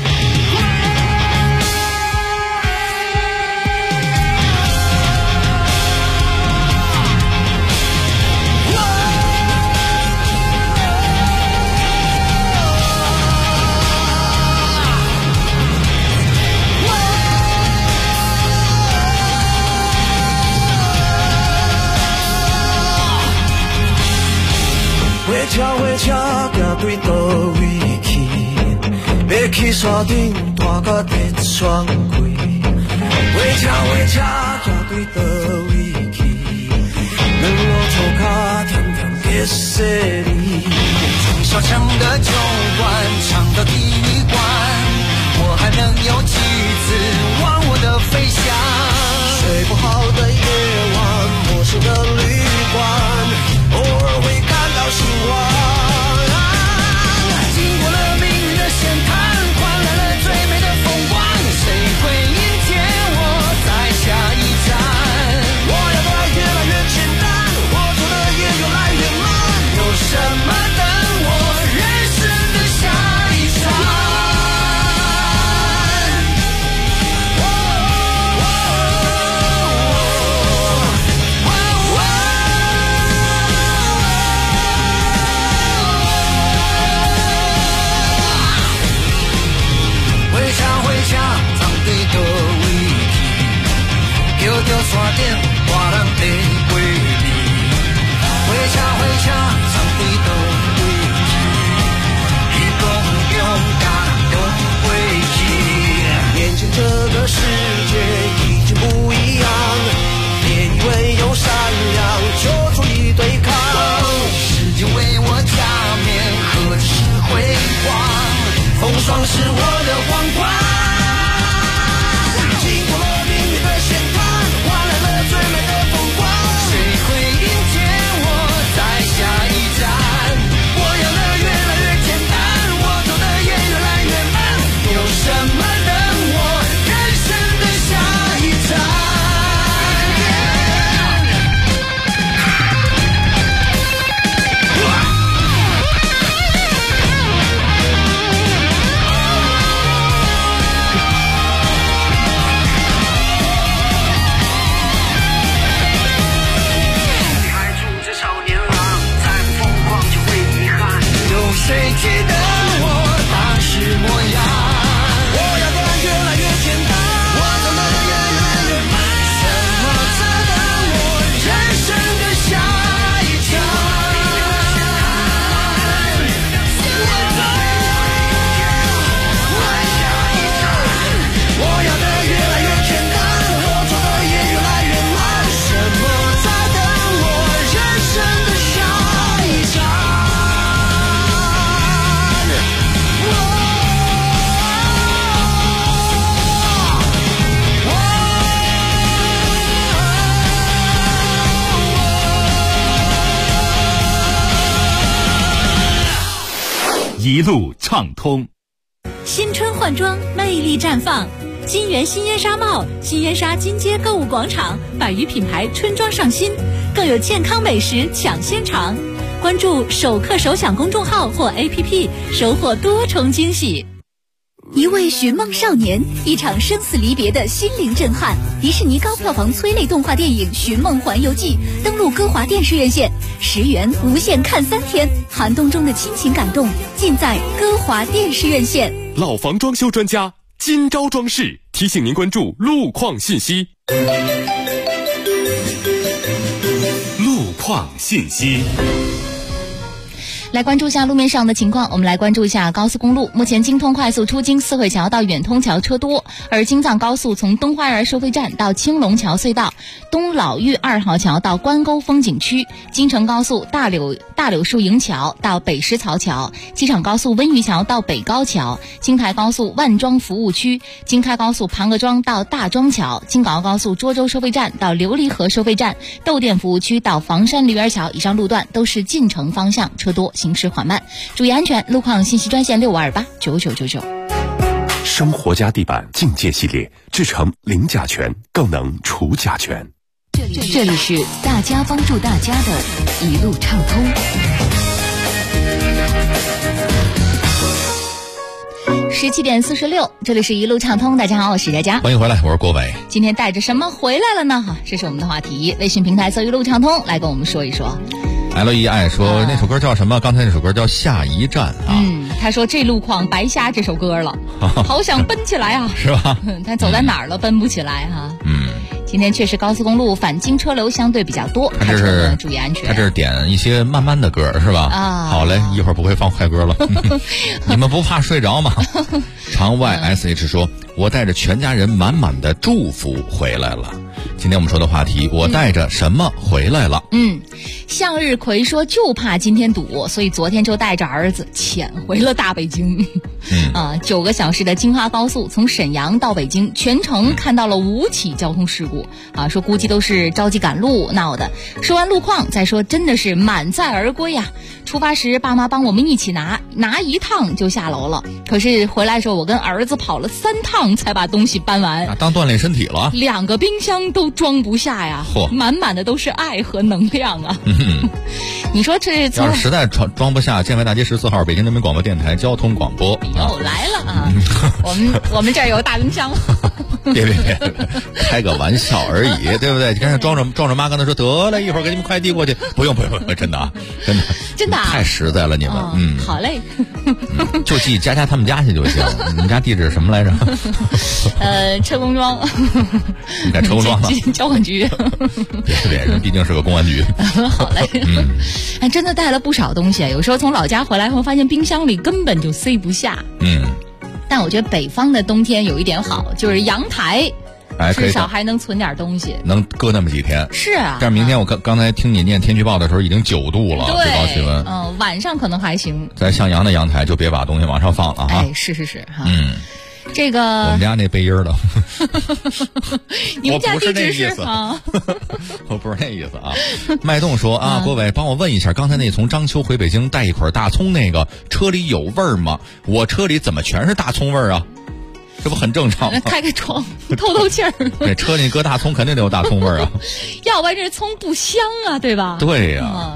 火车行对倒位去？要去山顶大甲电双轨。火车行对倒位去？两路粗卡甜甜结实力。从小唱的酒馆，唱到体育馆，我还能有几次忘我的飞翔？睡不好的夜晚，陌生的旅馆，偶尔会感到心慌。经过了命运的险滩，换来了最美的风光，谁会迎接我在下一站？我要的爱越来越简单，我走的也越来越慢，有什么等我人生的下一站？叫着山顶大人地过你，火车藏对倒位去？一路勇敢勇过去。眼前这个世界已经不一样，别以为有善良就足以对抗。世界为我加冕，何止是辉煌，风霜是我的皇冠。最美的风光，谁会迎接我在下一站？ 一路畅通。 新春换装，魅力绽放。金源新烟纱帽、新烟纱金街购物广场百余品牌春装上新，更有健康美食抢先尝。关注首客首享公众号或 APP， 收获多重惊喜。一位寻梦少年，一场生死离别的心灵震撼。迪士尼高票房催泪动画电影《寻梦环游记》登陆歌华电视院线，10元无限看3天，寒冬中的亲情感动尽在歌华电视院线。 老房装修专家金招装饰提醒您关注路况信息。路况信息。 来关注一下路面上的情况，我们来关注一下高速公路。目前京通快速出京四惠桥到远通桥车多，而京藏高速从东花园收费站到青龙桥隧道，东老峪2号桥到关沟风景区，京承高速大柳树营桥到北石槽桥，机场高速温榆桥到北高桥，京台高速万庄服务区，京开高速盘河庄到大庄桥，京港澳高速涿州收费站到琉璃河收费站，窦店服务区到房山梨园桥以上路段都是进城方向车多，行驶缓慢，注意安全。路况信息专线65289999。 生活家地板境界系列，制成零甲醛，更能除甲醛。 这里是大家帮助大家的一路畅通。 17点46，这里是一路畅通。大家好，我是佳佳， 欢迎回来，我是郭伟。 今天带着什么回来了呢？这是我们的话题。微信平台搜一路畅通，来跟我们说一说。 LEI 说那首歌叫什么？刚才那首歌叫下一站啊。 他说这路况白瞎这首歌了，好想奔起来啊， 是吧？ 但走在哪儿了奔不起来哈。今天确实高速公路返京车流相对比较多，开车注意安全。 他这是点一些慢慢的歌是吧？啊，好嘞，一会儿不会放快歌了。你们不怕睡着吗？长 YSH 说，我带着全家人满满的祝福回来了。今天我们说的话题，我带着什么回来了？ 向日葵说就怕今天堵，所以昨天就带着儿子潜回了大北京。9个小时的京哈高速从沈阳到北京，全程看到了5起交通事故啊，说估计都是着急赶路闹的。说完路况再说，真的是满载而归呀。出发时爸妈帮我们一起拿一趟就下楼了，可是回来的时候我跟儿子跑了3趟才把东西搬完， 当锻炼身体了。 2个冰箱都装不下呀，满满的都是爱和能量啊。你说这要是实在装不下，建外大街14号北京人民广播电台交通广播又来了啊。我们这儿有大冰箱。 别，开个玩笑而已，对不对？刚才装着妈跟他说得了，一会儿给你们快递过去。不用，真的啊，真的啊，太实在了你们。 好嘞。 就寄佳佳他们家去就行。你们家地址是什么来着？ 车公庄。 你在车公庄交管局。 别，人毕竟是个公安局。 好嘞。还真的带了不少东西，有时候从老家回来后发现冰箱里根本就塞不下。但我觉得北方的冬天有一点好，就是阳台至少还能存点东西， 能搁那么几天。 是啊， 但是明天我刚才听你念天气预报的时候，已经9度了，最高气温。 晚上可能还行。 在向阳的阳台就别把东西往上放了哈。 是哈。这个我们家那背音的。 你们家地址是啊？我不是那意思啊。脉动说啊，郭伟帮我问一下，刚才那从章丘回北京带一捆大葱那个车里有味儿吗？我车里怎么全是大葱味儿啊？这不很正常吗？ 开窗透气儿。 对，车里搁大葱肯定得有大葱味儿啊。 要不然这葱不香啊，对吧？ 对呀。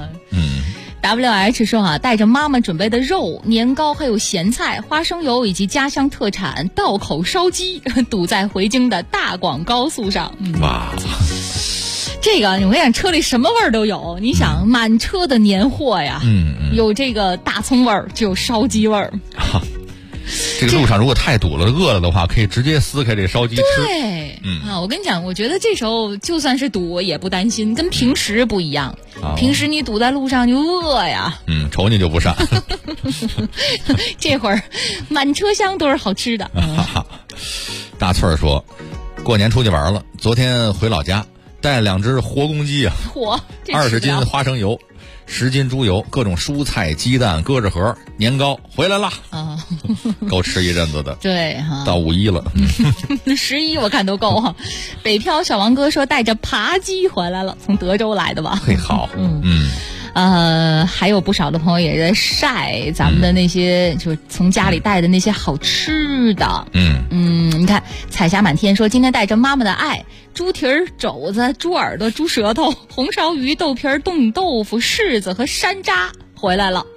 WH 说带着妈妈准备的肉、年糕还有咸菜、花生油以及家乡特产道口烧鸡，堵在回京的大广高速上。 哇， 这个我跟你讲，车里什么味儿都有。你想，满车的年货呀，有这个大葱味儿，就有烧鸡味儿。 这个路上如果太堵了、饿了的话，可以直接撕开这烧鸡吃。 对，我跟你讲，我觉得这时候就算是堵也不担心，跟平时不一样。平时你堵在路上就饿呀， 瞅你就不善。 这会儿满车厢都是好吃的。 大翠儿说，过年出去玩了，昨天回老家带了2只活公鸡啊，20斤花生油。10斤猪油，各种蔬菜、鸡蛋，搁着盒，年糕回来了啊，够吃一阵子的。 对哈， 到5·1了 ，11我看都够哈。北漂小王哥说带着扒鸡回来了，从德州来的吧？ 嘿，好， 还有不少的朋友也在晒咱们的那些，就是从家里带的那些好吃的。你看彩霞满天说，今天带着妈妈的爱，猪蹄儿、肘子、猪耳朵、猪舌头、红烧鱼、豆皮儿、冻豆腐、柿子和山楂回来了。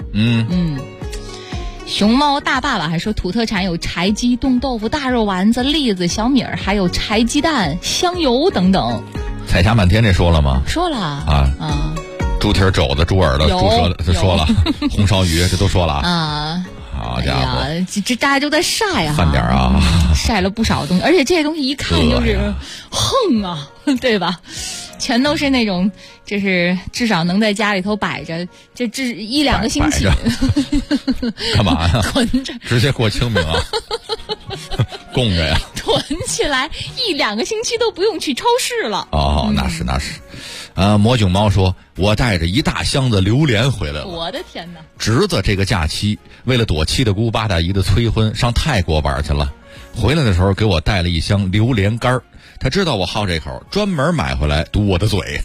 熊猫大爸爸还说，土特产有柴鸡、冻豆腐、大肉丸子、栗子、小米儿，还有柴鸡蛋、香油等等。 彩霞满天这说了吗？ 说了啊。猪蹄儿、肘子、猪耳朵、猪舌头，这说了。红烧鱼这都说了啊。好家伙， 这大家都在晒啊， 饭点啊， 晒了不少东西，而且这些东西一看就是横啊，对吧？全都是那种，就是至少能在家里头摆着，这1-2个星期。 干嘛呀？ 囤着， 直接过清明啊，供着呀。 囤起来1-2个星期都不用去超市了。 哦，那是。魔囧猫说，我带着一大箱子榴莲回来了。 我的天哪！ 侄子这个假期为了躲七大姑八大姨的催婚，上泰国玩去了。回来的时候给我带了一箱榴莲干儿。他知道我好这口，专门买回来堵我的嘴。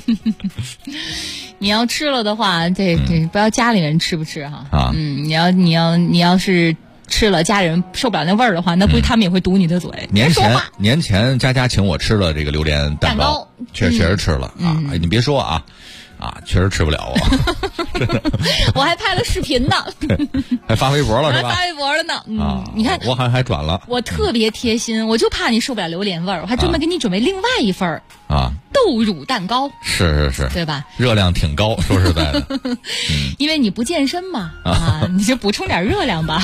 你要吃了的话，这不要家里人吃不吃哈？你要是吃了家里人受不了那味儿的话，那估计他们也会堵你的嘴。 年前佳请我吃了这个榴莲蛋糕，确实吃了啊！你别说啊，确实吃不了真的。我还拍了视频呢， 还发微博了是吧？ 发微博了呢。你看我好像还转了。 我特别贴心，我就怕你受不了榴莲味儿，我还专门给你准备另外一份豆乳蛋糕。 是，对吧？热量挺高，说实在的。 因为你不健身嘛，你就补充点热量吧。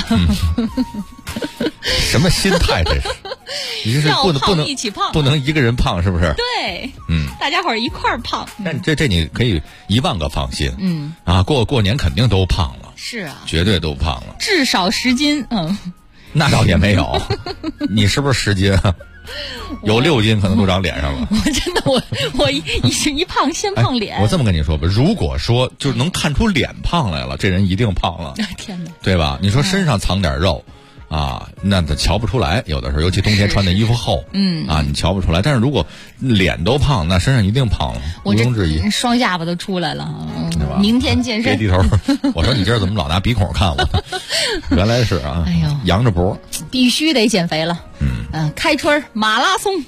什么心态这是？你这是不能一起胖， 不能一个人胖是不是？ 对，大家伙儿一块儿胖。 但这你可以1万个放心。过年肯定都胖了。是啊，绝对都胖了， 至少10斤。 那倒也没有。你是不是10斤？有6斤可能都长脸上了。 我真的我一胖先胖脸。 我这么跟你说吧，如果说就是能看出脸胖来了，这人一定胖了。 天哪， 对吧？你说身上藏点肉。那他瞧不出来，有的时候，尤其冬天穿的衣服厚，你瞧不出来。但是如果脸都胖，那身上一定胖了，毋庸置疑。 双下巴都出来了，明天健身。 别低头，我说你今儿怎么老拿鼻孔看我？原来是啊，扬着脖， 必须得减肥了。开春马拉松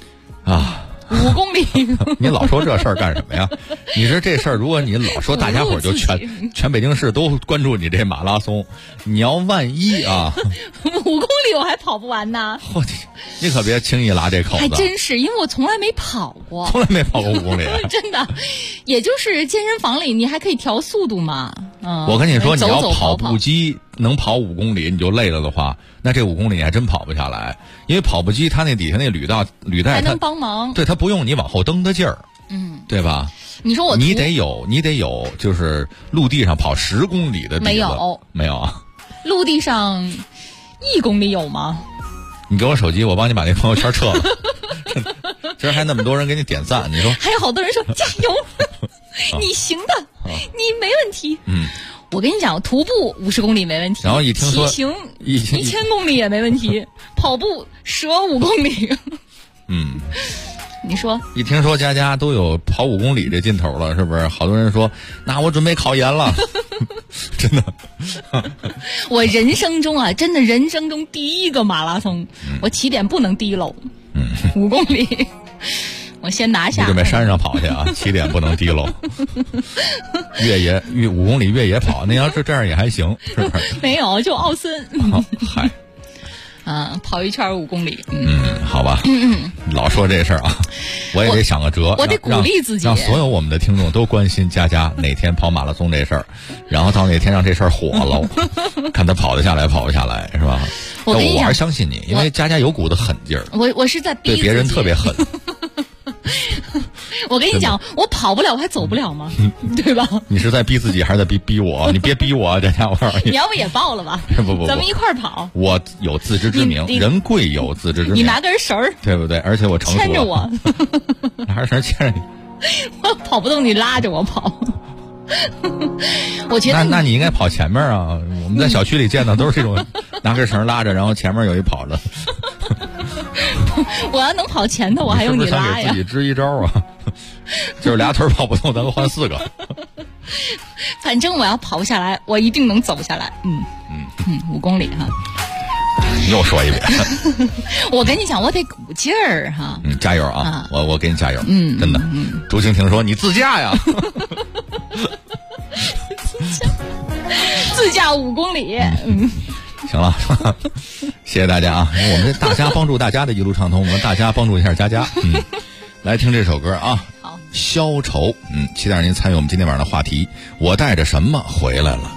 5公里。 你老说这事儿干什么呀？你说这事儿，如果你老说，大家伙就全北京市都关注你这马拉松，你要万一 5公里我还跑不完呢。 你可别轻易拉这口子。 还真是，因为我从来没跑过。 从来没跑过5公里。 真的，也就是健身房里你还可以调速度嘛。 我跟你说，你要跑步机能跑5公里，你就累了的话，那这5公里你还真跑不下来，因为跑步机它那底下那履带还能帮忙， 对，它不用你往后蹬的劲儿，对吧？ 你说你得有，就是陆地上跑10公里的底子。没有啊？ 陆地上1公里有吗？ 你给我手机，我帮你把那朋友圈撤了。今儿还那么多人给你点赞，你说还有好多人说加油，你行的，你没问题。我跟你讲，徒步50公里没问题， 然后一听说骑行1000公里也没问题，跑步折5公里。你说一听说佳都有跑5公里这劲头了，是不是？好多人说，那我准备考研了。真的， 我人生中第一个马拉松，我起点不能低喽。5公里，我先拿下。 你准备山上跑去啊？起点不能低喽。5公里越野跑，那要是这样也还行，是不是？ 没有，就奥森。 嗨。 跑一圈5公里。 好吧。老说这事儿啊，我也得想个辙。 我得鼓励自己， 让所有我们的听众都关心佳哪天跑马拉松这事儿，然后到哪天让这事儿火了，看他跑得下来跑不下来，是吧？我还是相信你，因为佳有股子狠劲儿。 我是在逼对别人特别狠。 我跟你讲，我跑不了，我还走不了吗？对吧？ 你是在逼自己还是在逼我？你别逼我，这家伙！ 你要不也报了吧？ 不， 咱们一块儿跑。 我有自知之明，人贵有自知之明。 你拿根绳儿， 对不对？而且我成熟了。 牵着我， 拿根绳牵着你。 我跑不动，你拉着我跑。我觉得那你应该跑前面啊！我们在小区里见到都是这种拿根绳拉着，然后前面有一跑着。 我要能跑前头，我还用你拉呀？ 是不是想给自己支一招啊？就是俩腿跑不动，咱们换4个。 反正我要跑下来，我一定能走下来。5公里哈。 你又说一遍。 我跟你讲，我得鼓劲儿哈。 加油啊！我给你加油。真的。朱晴婷说：“你自驾呀。” 自驾5公里。 行了，谢谢大家啊！我们大家帮助大家的一路畅通，我们大家帮助一下佳佳。来听这首歌啊。 好， 消愁。期待您参与我们今天晚上的话题。我带着什么回来了？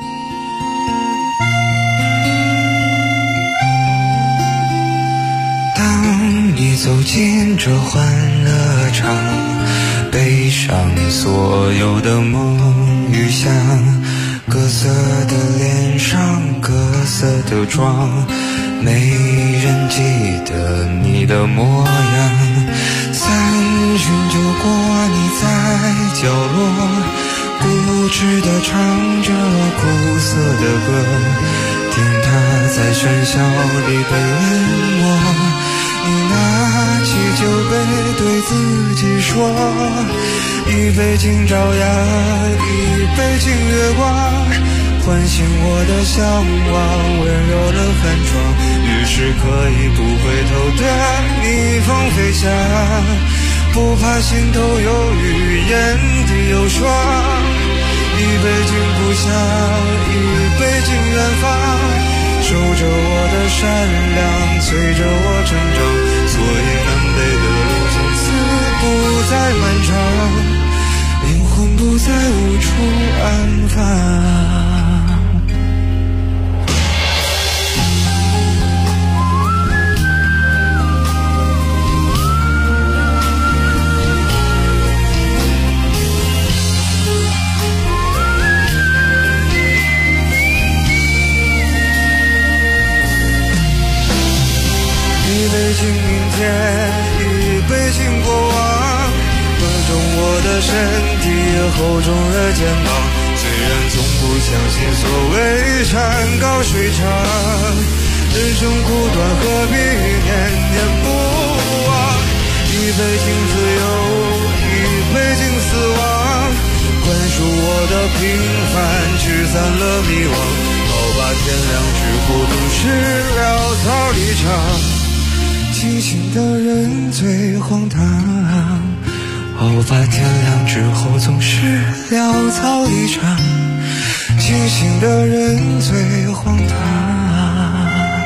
当你走进这欢乐场，背上所有的梦与想，各色的脸上，各色的妆，没人记得你的模样。3巡就过，你在角落固执地唱着苦涩的歌，听它在喧嚣里被淹没。你拿起酒杯对自己说，一杯敬朝阳，一杯敬月光，唤醒我的向往，温柔的寒窗，于是可以不回头的逆风飞翔，不怕心头有雨，眼底有霜。一杯敬故乡，一杯敬远方，守着我的善良，催着我成长，所以南北的路从此不再漫长，灵魂不再无处安放。一杯敬明天，一杯敬过往，喝重我的身体，厚重的肩膀。虽然从不相信所谓山高水长，人生苦短，何必念念不忘？一杯敬自由，一杯敬死亡，宽恕我的平凡，驱散了迷惘。好吧，天亮之后总是潦草离场，清醒的人最荒唐，好吧，天亮之后总是潦草离场，清醒的人最荒唐。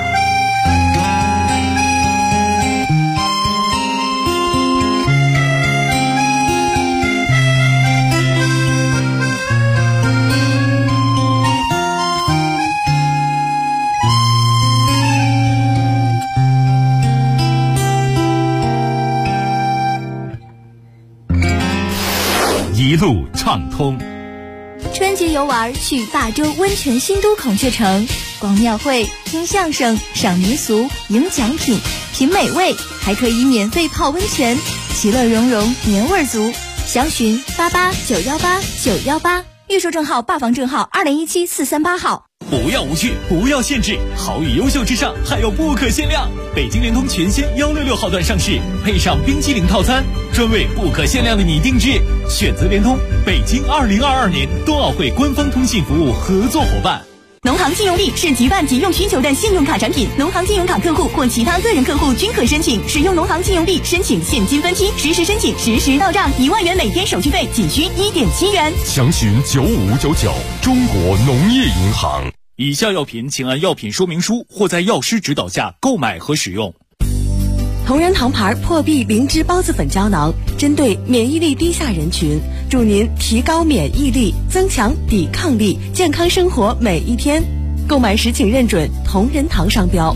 一路畅通。 春节游玩去霸州温泉新都孔雀城，逛庙会、听相声、赏民俗、赢奖品、品美味，还可以免费泡温泉，其乐融融，年味足。详询88918918，预售证号、霸房证号2017-438号。 不要无趣，不要限制，好与优秀之上还有不可限量。北京联通全新166号段上市，配上冰激凌套餐，专为不可限量的你定制。选择联通，北京2022年冬奥会官方通信服务合作伙伴。 农行信用币是集万及用需求的信用卡产品，农行信用卡客户或其他个人客户均可申请。使用农行信用币申请现金分期，实时申请，实时到账，1万元每天手续费仅需1.7元。 详询9599，中国农业银行。 以下药品请按药品说明书或在药师指导下购买和使用。 同仁堂牌破壁灵芝孢子粉胶囊，针对免疫力低下人群，助您提高免疫力，增强抵抗力，健康生活每一天。购买时请认准同仁堂商标。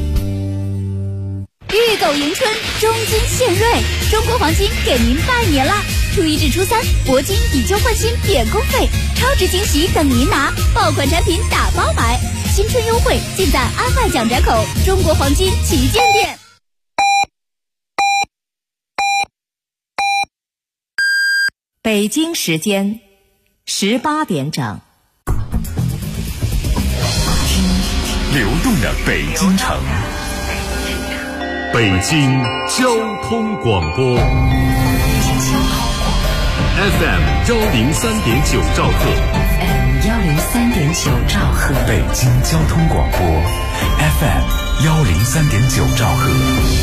预购迎春，中金献瑞，中国黄金给您拜年啦！初一至初三，铂金以旧换新免工费，超值惊喜等您拿，爆款产品打包买，新春优惠尽在安外蒋宅口中国黄金旗舰店。 北京时间18点整。 流动的北京城，北京交通广播 FM 103.9兆赫。 103.9兆赫， 北京交通广播 FM 103.9兆赫。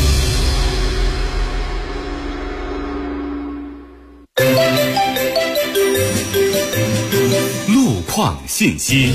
路况信息。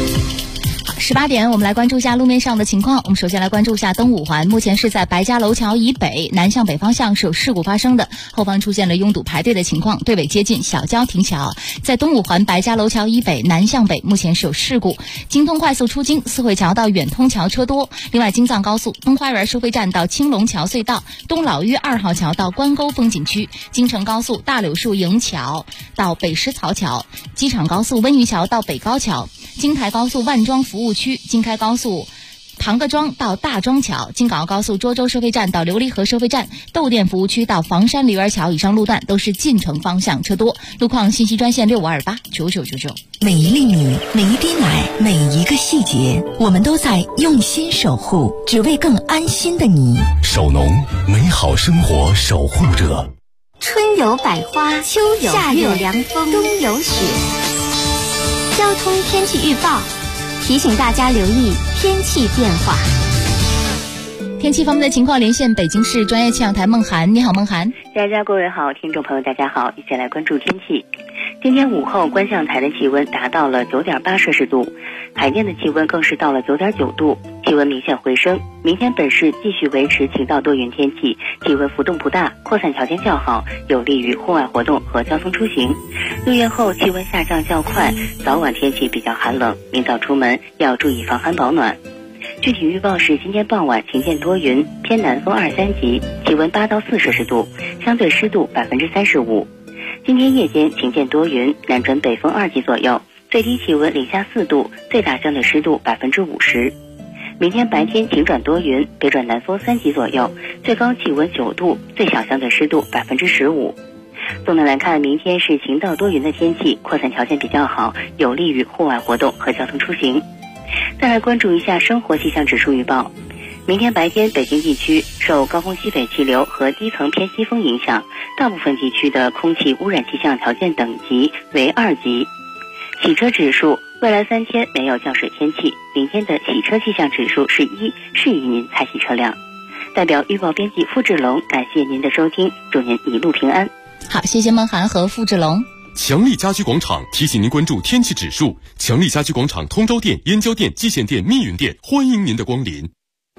18点，我们来关注一下路面上的情况。我们首先来关注一下东五环，目前是在白家楼桥以北南向北方向是有事故发生的，后方出现了拥堵排队的情况，队尾接近小交停桥。在东五环白家楼桥以北南向北目前是有事故，京通快速出京四惠桥到远通桥车多。另外，京藏高速东花园收费站到青龙桥隧道，东老峪2号桥到关沟风景区，京承高速大柳树营桥到北石槽桥，机场高速温榆桥到北高桥，京台高速万庄服务区，京开高速唐各庄到大庄桥，京港澳高速涿州收费站到琉璃河收费站，窦店服务区到房山梨园桥以上路段都是进城方向车多。路况信息专线65289999。 每一粒米，每一滴奶，每一个细节，我们都在用心守护，只为更安心的你。 守农，美好生活守护者。 春有百花，秋有夏有凉风，冬有雪。交通天气预报提醒大家留意天气变化。 天气方面的情况，连线北京市专业气象台孟涵。你好，孟涵。 大家各位好，听众朋友大家好，一起来关注天气。今天午后观象台的气温达到了9.8摄氏度，海淀的气温更是到了9.9度，气温明显回升。明天本市继续维持晴到多云天气，气温浮动不大，扩散条件较好，有利于户外活动和交通出行。入夜后气温下降较快，早晚天气比较寒冷，明早出门要注意防寒保暖。具体预报是今天傍晚晴间多云，偏南风2、3级，气温8到4摄氏度，相对湿度35%。今天夜间晴间多云，南转北风2级左右，最低气温零下4度，最大相对湿度50%。明天白天晴转多云，北转南风3级左右，最高气温9度，最小相对湿度15%。总的来看，明天是晴到多云的天气，扩散条件比较好，有利于户外活动和交通出行。再来关注一下生活气象指数预报。明天白天，北京地区受高空西北气流和低层偏西风影响，大部分地区的空气污染气象条件等级为2级。洗车指数，未来3天没有降水天气，明天的洗车气象指数是1，适宜您采洗车辆。代表预报编辑付志龙，感谢您的收听，祝您一路平安。 好，谢谢孟涵和付志龙。 强力家居广场提醒您关注天气指数。强力家居广场通州店、燕郊店、蓟县店、密云店，欢迎您的光临。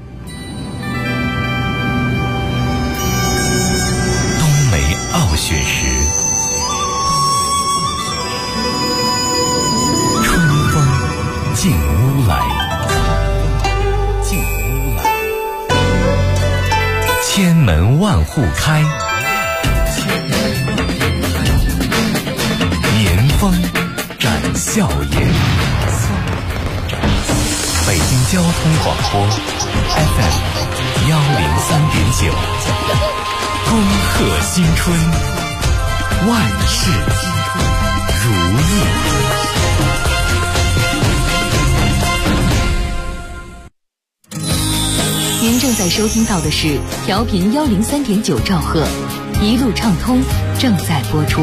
冬梅傲雪时，春风进屋来，千门万户开，年风展笑颜。北京交通广播 FM 103.9，恭贺新春，万事如意。 您正在收听到的是调频103.9兆赫，一路畅通正在播出。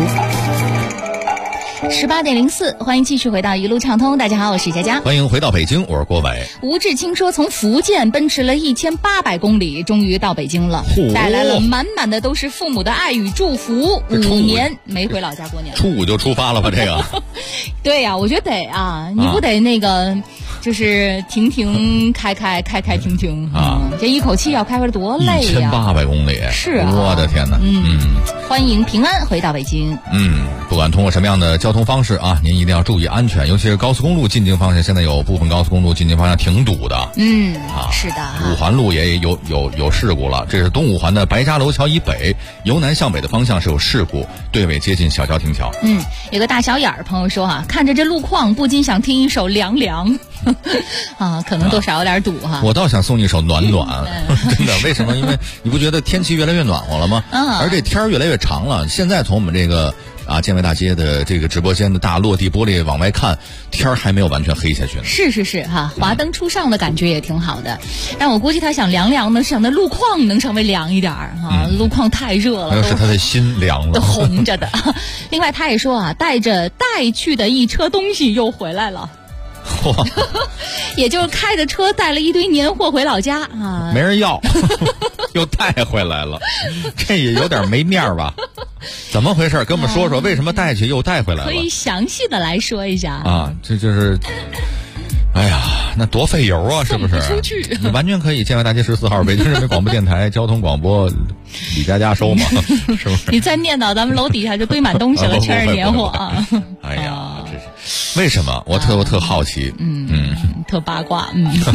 18点04，欢迎继续回到一路畅通。大家好，我是佳佳。 欢迎回到北京，我是郭伟。 吴志清说，从福建奔驰了1800公里，终于到北京了，带来了满满的都是父母的爱与祝福。5年没回老家过年， 初5就出发了吧？这个， 对呀，我觉得得啊，你不得那个。就是停停开开开开停停啊，这一口气要开回来多累呀 ！1800公里， 是啊， 我的天哪！ 欢迎平安回到北京。 不管通过什么样的交通方式啊，您一定要注意安全，尤其是高速公路进京方向，现在有部分高速公路进京方向挺堵的。 是的。 五环路也有事故了，这是东五环的白家楼桥以北，由南向北的方向是有事故，队尾接近小交停桥。 有个大小眼儿朋友说看着这路况，不禁想听一首《凉凉》。可能多少有点堵哈。 我倒想送你一首《暖暖》，真的，为什么？因为你不觉得天气越来越暖和了吗？而这天儿越来越长了。现在从我们这个啊，建外大街的这个直播间的大落地玻璃往外看，天儿还没有完全黑下去呢。 是哈，华灯初上的感觉也挺好的。但我估计他想凉呢，想那路况能稍微凉一点啊，路况太热了。 那是他的心凉了， 都红着的。另外他也说啊，带去的一车东西又回来了。也就是开着车带了一堆年货回老家啊， 没人要，又带回来了，这也有点没面儿吧？怎么回事？跟我们说说，为什么带去又带回来了？ 可以详细的来说一下啊，这就是，哎呀，那多费油啊，是不是？ 出去， 你完全可以建外大街14号北京人民广播电台交通广播李家收嘛，是不是？ 你再念叨，咱们楼底下就堆满东西了，全是年货啊！ 哎呀，这是为什么？我特好奇， 特八卦。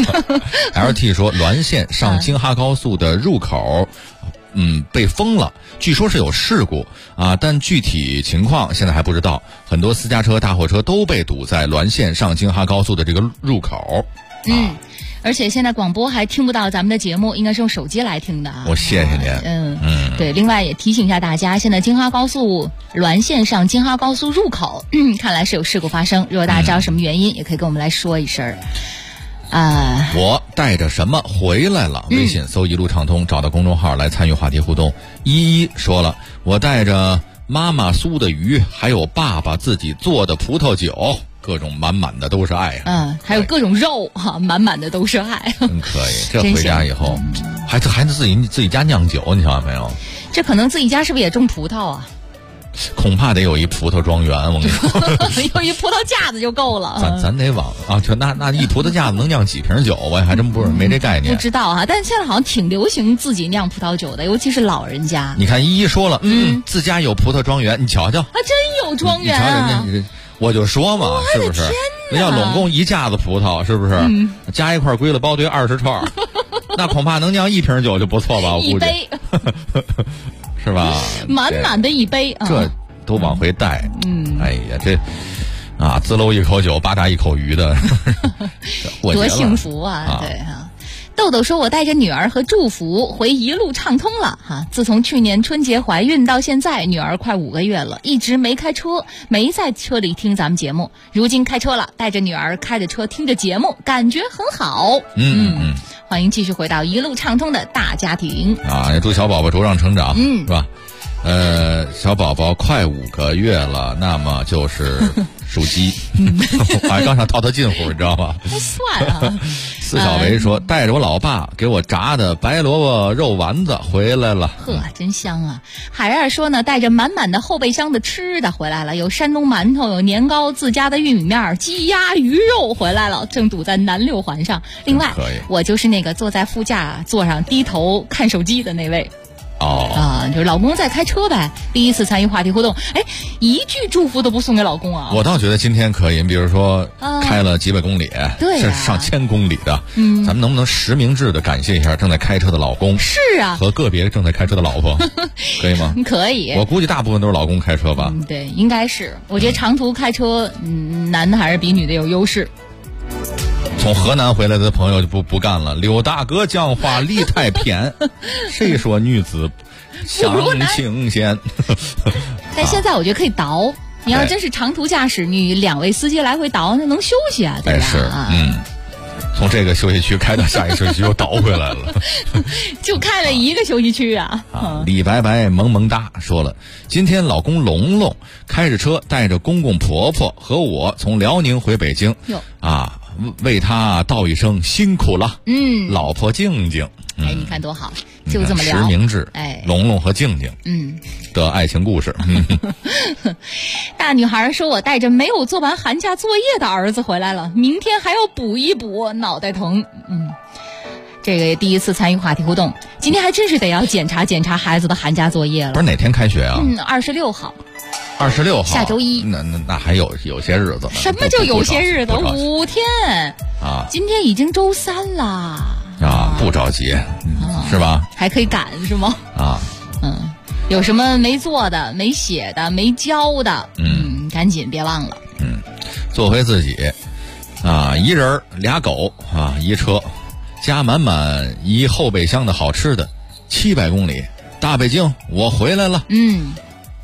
LT 说，滦县上京哈高速的入口，被封了，据说是有事故啊，但具体情况现在还不知道。很多私家车、大货车都被堵在滦县上京哈高速的这个入口。 而且现在广播还听不到咱们的节目，应该是用手机来听的啊。 我谢谢您。 对，另外也提醒一下大家，现在京哈高速滦县上京哈高速入口，看来是有事故发生。如果大家知道什么原因，也可以跟我们来说一声。 我带着什么回来了？微信搜一路畅通，找到公众号来参与话题互动。依说了，我带着妈妈酥的鱼，还有爸爸自己做的葡萄酒。各种满满的都是爱还有各种肉满满的都是爱。 真可以，这回家以后还得自己家酿酒，你想到没有？ 这可能自己家是不是也种葡萄啊？ 恐怕得有一葡萄庄园，我跟你说， 有一葡萄架子就够了。 咱得往就那一葡萄架子能酿几瓶酒，我还真没这概念。 不知道但现在好像挺流行自己酿葡萄酒的，尤其是老人家。 你看依依说了，自家有葡萄庄园，你瞧瞧， 还真有庄园啊！ 我就说嘛，是不是？那要拢共一架子葡萄，是不是？加一块归了包堆20串，那恐怕能酿一瓶酒就不错吧？我估计，是吧？ 满满的一杯， 这都往回带。哎呀，这滋搂一口酒，吧嗒一口鱼的， 多幸福啊！对啊。豆豆说，我带着女儿和祝福回一路畅通了哈。自从去年春节怀孕到现在，女儿快5个月了，一直没开车，没在车里听咱们节目。如今开车了，带着女儿开着车听着节目，感觉很好。欢迎继续回到一路畅通的大家庭啊！也祝小宝宝茁壮成长，是吧？小宝宝快5个月了，那么就是属鸡。我还刚想套他近乎，你知道吗？ 算啊。 司小维说，带着我老爸给我炸的白萝卜肉丸子回来了。 呵，真香啊！海儿说呢，带着满满的后备箱的吃的回来了，有山东馒头，有年糕，自家的玉米面，鸡鸭鱼肉回来了，正堵在南6环上。另外，我就是那个坐在副驾座上低头看手机的那位。就是老公在开车呗。第一次参与话题互动，一句祝福都不送给老公啊！ 我倒觉得今天可以，比如说开了几百公里， 对， 是上千公里的，咱们能不能实名制的感谢一下正在开车的老公？ 是啊， 和个别正在开车的老婆，可以吗？ 可以。 我估计大部分都是老公开车吧。 对，应该是。我觉得长途开车，男的还是比女的有优势。 从河南回来的朋友就不干了，刘大哥讲话理太偏，谁说女子相情先？ 但现在我觉得可以倒，你要真是长途驾驶，你2位司机来回倒，那能休息啊，对吧？ 是，从这个休息区开到下一个休息区又倒回来了， 就开了一个休息区啊。 李白白萌萌哒说了，今天老公龙龙开着车带着公公婆婆和我从辽宁回北京，为他道一声辛苦了。老婆静静， 你看多好，就这么聊。 实名制，龙龙和静静，的爱情故事。 大女孩说，我带着没有做完寒假作业的儿子回来了，明天还要补一补，脑袋疼。这个第一次参与话题互动，今天还真是得要检查检查孩子的寒假作业了。 不是哪天开学啊 ？26号。 26号， 下周一。 那还有些日子呢。 什么就有些日子？5天啊！ 今天已经周3啦。 不着急，是吧？ 还可以赶是吗？有什么没做的、没写的、没交的，赶紧别忘了。 做回自己一人俩狗一车，加满满一后备箱的好吃的，700公里，大北京我回来了。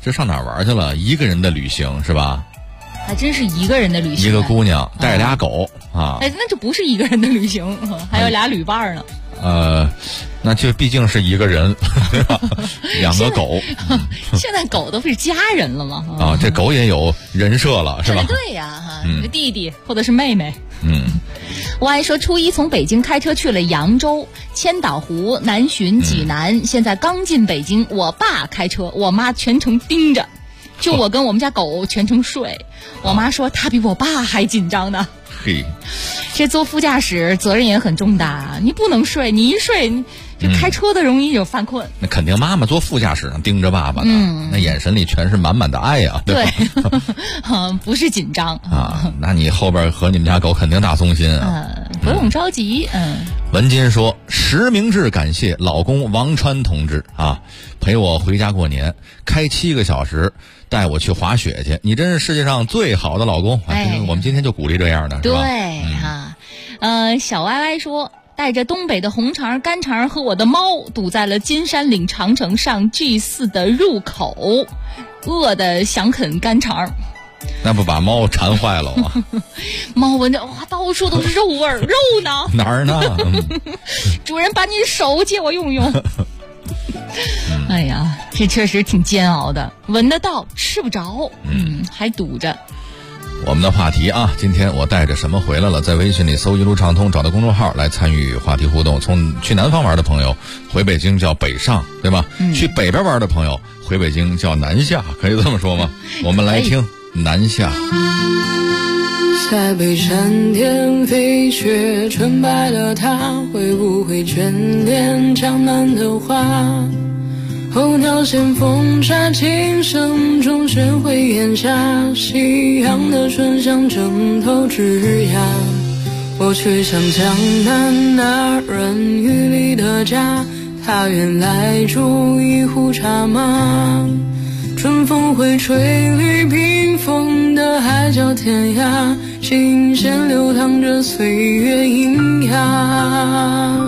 这上哪儿玩去了？一个人的旅行是吧？ 还真是一个人的旅行。 一个姑娘带俩狗啊。 哎，那就不是一个人的旅行，还有俩旅伴呢。 那就毕竟是一个人，对吧？两个狗。 现在狗都是家人了嘛？ 啊，这狗也有人设了，是吧？ 对呀，弟弟或者是妹妹。我还说初一从北京开车去了扬州、千岛湖、南浔、济南，现在刚进北京，我爸开车，我妈全程盯着，就我跟我们家狗全程睡。我妈说她比我爸还紧张呢。 嘿， 这坐副驾驶责任也很重大，你不能睡，你一睡就开车的容易有犯困。 那肯定妈妈坐副驾驶上盯着爸爸呢，那眼神里全是满满的爱呀，对吧？ 不是紧张啊。那你后边和你们家狗肯定大松心啊。 不用着急。 文金说，实名制感谢老公王川同志啊，陪我回家过年，开7个小时带我去滑雪去，你真是世界上最好的老公。我们今天就鼓励这样的，是吧？ 对哈。小歪歪说，带着东北的红肠、干肠和我的猫堵在了金山岭长城上 G4 的入口，饿得想啃干肠。 那不把猫馋坏了吗？ 猫闻着哇，到处都是肉味儿，肉呢？ 哪儿呢？ 主人把你的手借我用用。哎呀，这确实挺煎熬的，闻得到，吃不着，还堵着。 我们的话题啊，今天我带着什么回来了？在微信里搜一路畅通，找到公众号来参与话题互动。从去南方玩的朋友回北京叫北上，对吧？去北边玩的朋友回北京叫南下，可以这么说吗？我们来听南下。 在北山巅飞雪，纯白的她会不会眷恋江南的花？候鸟衔风沙，琴声中学会檐下，夕阳的醇香蒸透枝桠。我却像江南那人雨里的家，他原来住一壶茶吗？春风会吹绿屏风的海角天涯，琴弦流淌着岁月喑哑。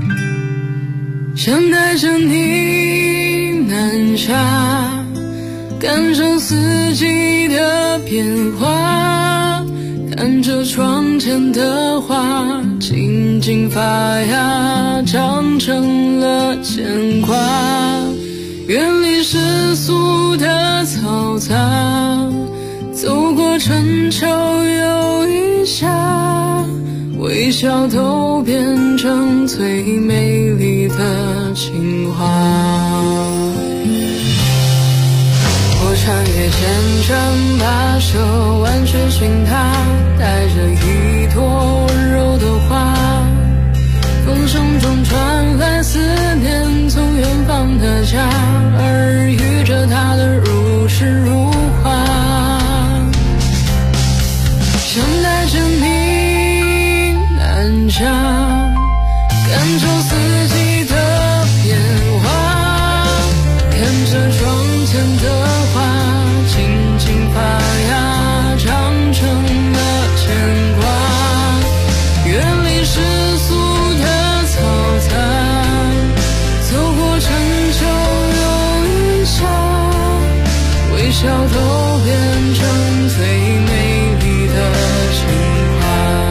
想带着你南下，感受四季的变化，看着窗前的花静静发芽，长成了牵挂。远离世俗的嘈杂，走过春秋又一夏，微笑都变成最美丽的情话。我穿越千山跋涉，万水寻他，带着一朵温柔的花。风声中传来思念，从远方的家，耳语着他的如诗如画。想带着你南下，感受四季的变化，看着窗前的花静静发芽，长成了牵挂。远离世俗的嘈杂，走过春秋又一夏，微笑都变成最美丽的情话。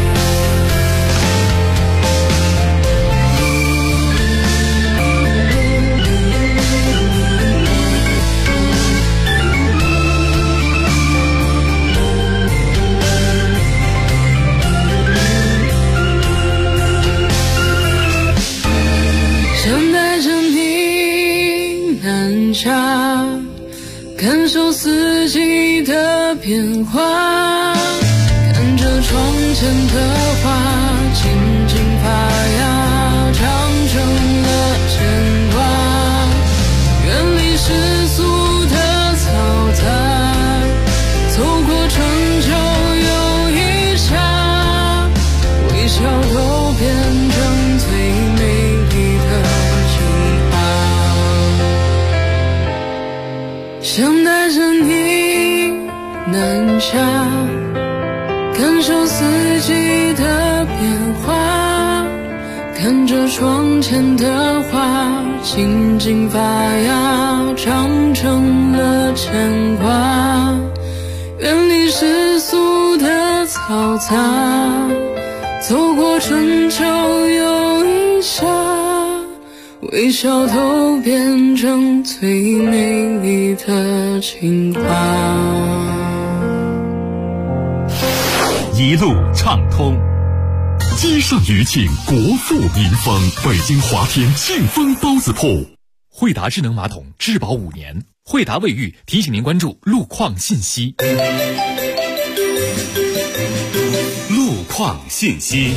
想带着你南下，感受四季的变化，看着窗前的花静静发芽，长成了牵挂。远离世俗的嘈杂，走过春秋又一夏，微笑都变成最美丽的情话。想带着你南下，感受四季的变化， 看着窗前的花静静发芽，长成了牵挂。远离世俗的嘈杂，走过春秋又一夏，微笑都变成最美丽的情话。 一路畅通，街上余庆，国富民丰。北京华天庆丰包子铺， 惠达智能马桶质保5年。惠达卫浴提醒您关注路况信息。 路况信息。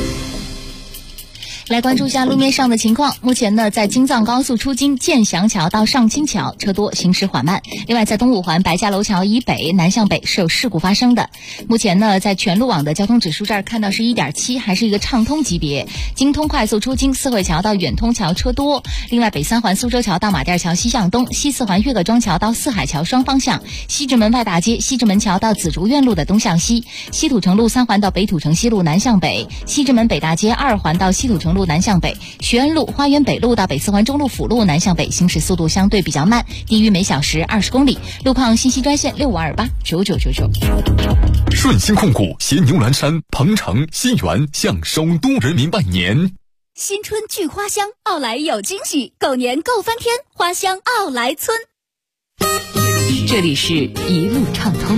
来关注一下路面上的情况。目前呢，在京藏高速出京建祥桥到上清桥车多，行驶缓慢。另外，在东五环白家楼桥以北南向北是有事故发生的。目前呢，在全路网的交通指数这儿看到是 1.7， 还是一个畅通级别。京通快速出京四惠桥到远通桥车多。另外，北三环苏州桥到马甸桥西向东，西四环岳各庄桥到四海桥双方向，西直门外大街西直门桥到紫竹院路的东向西，西土城路3环到北土城西路南向北，西直门北大街2环到西土城路南向北，学院路花园北路到北四环中路辅路南向北，行驶速度相对比较慢，低于每小时20公里。路况信息专线65289999。 顺鑫控股携牛栏山、鹏城、新源向首都人民拜年。 新春聚花香，奥莱有惊喜，狗年够翻天，花香奥莱村。 这里是一路畅通。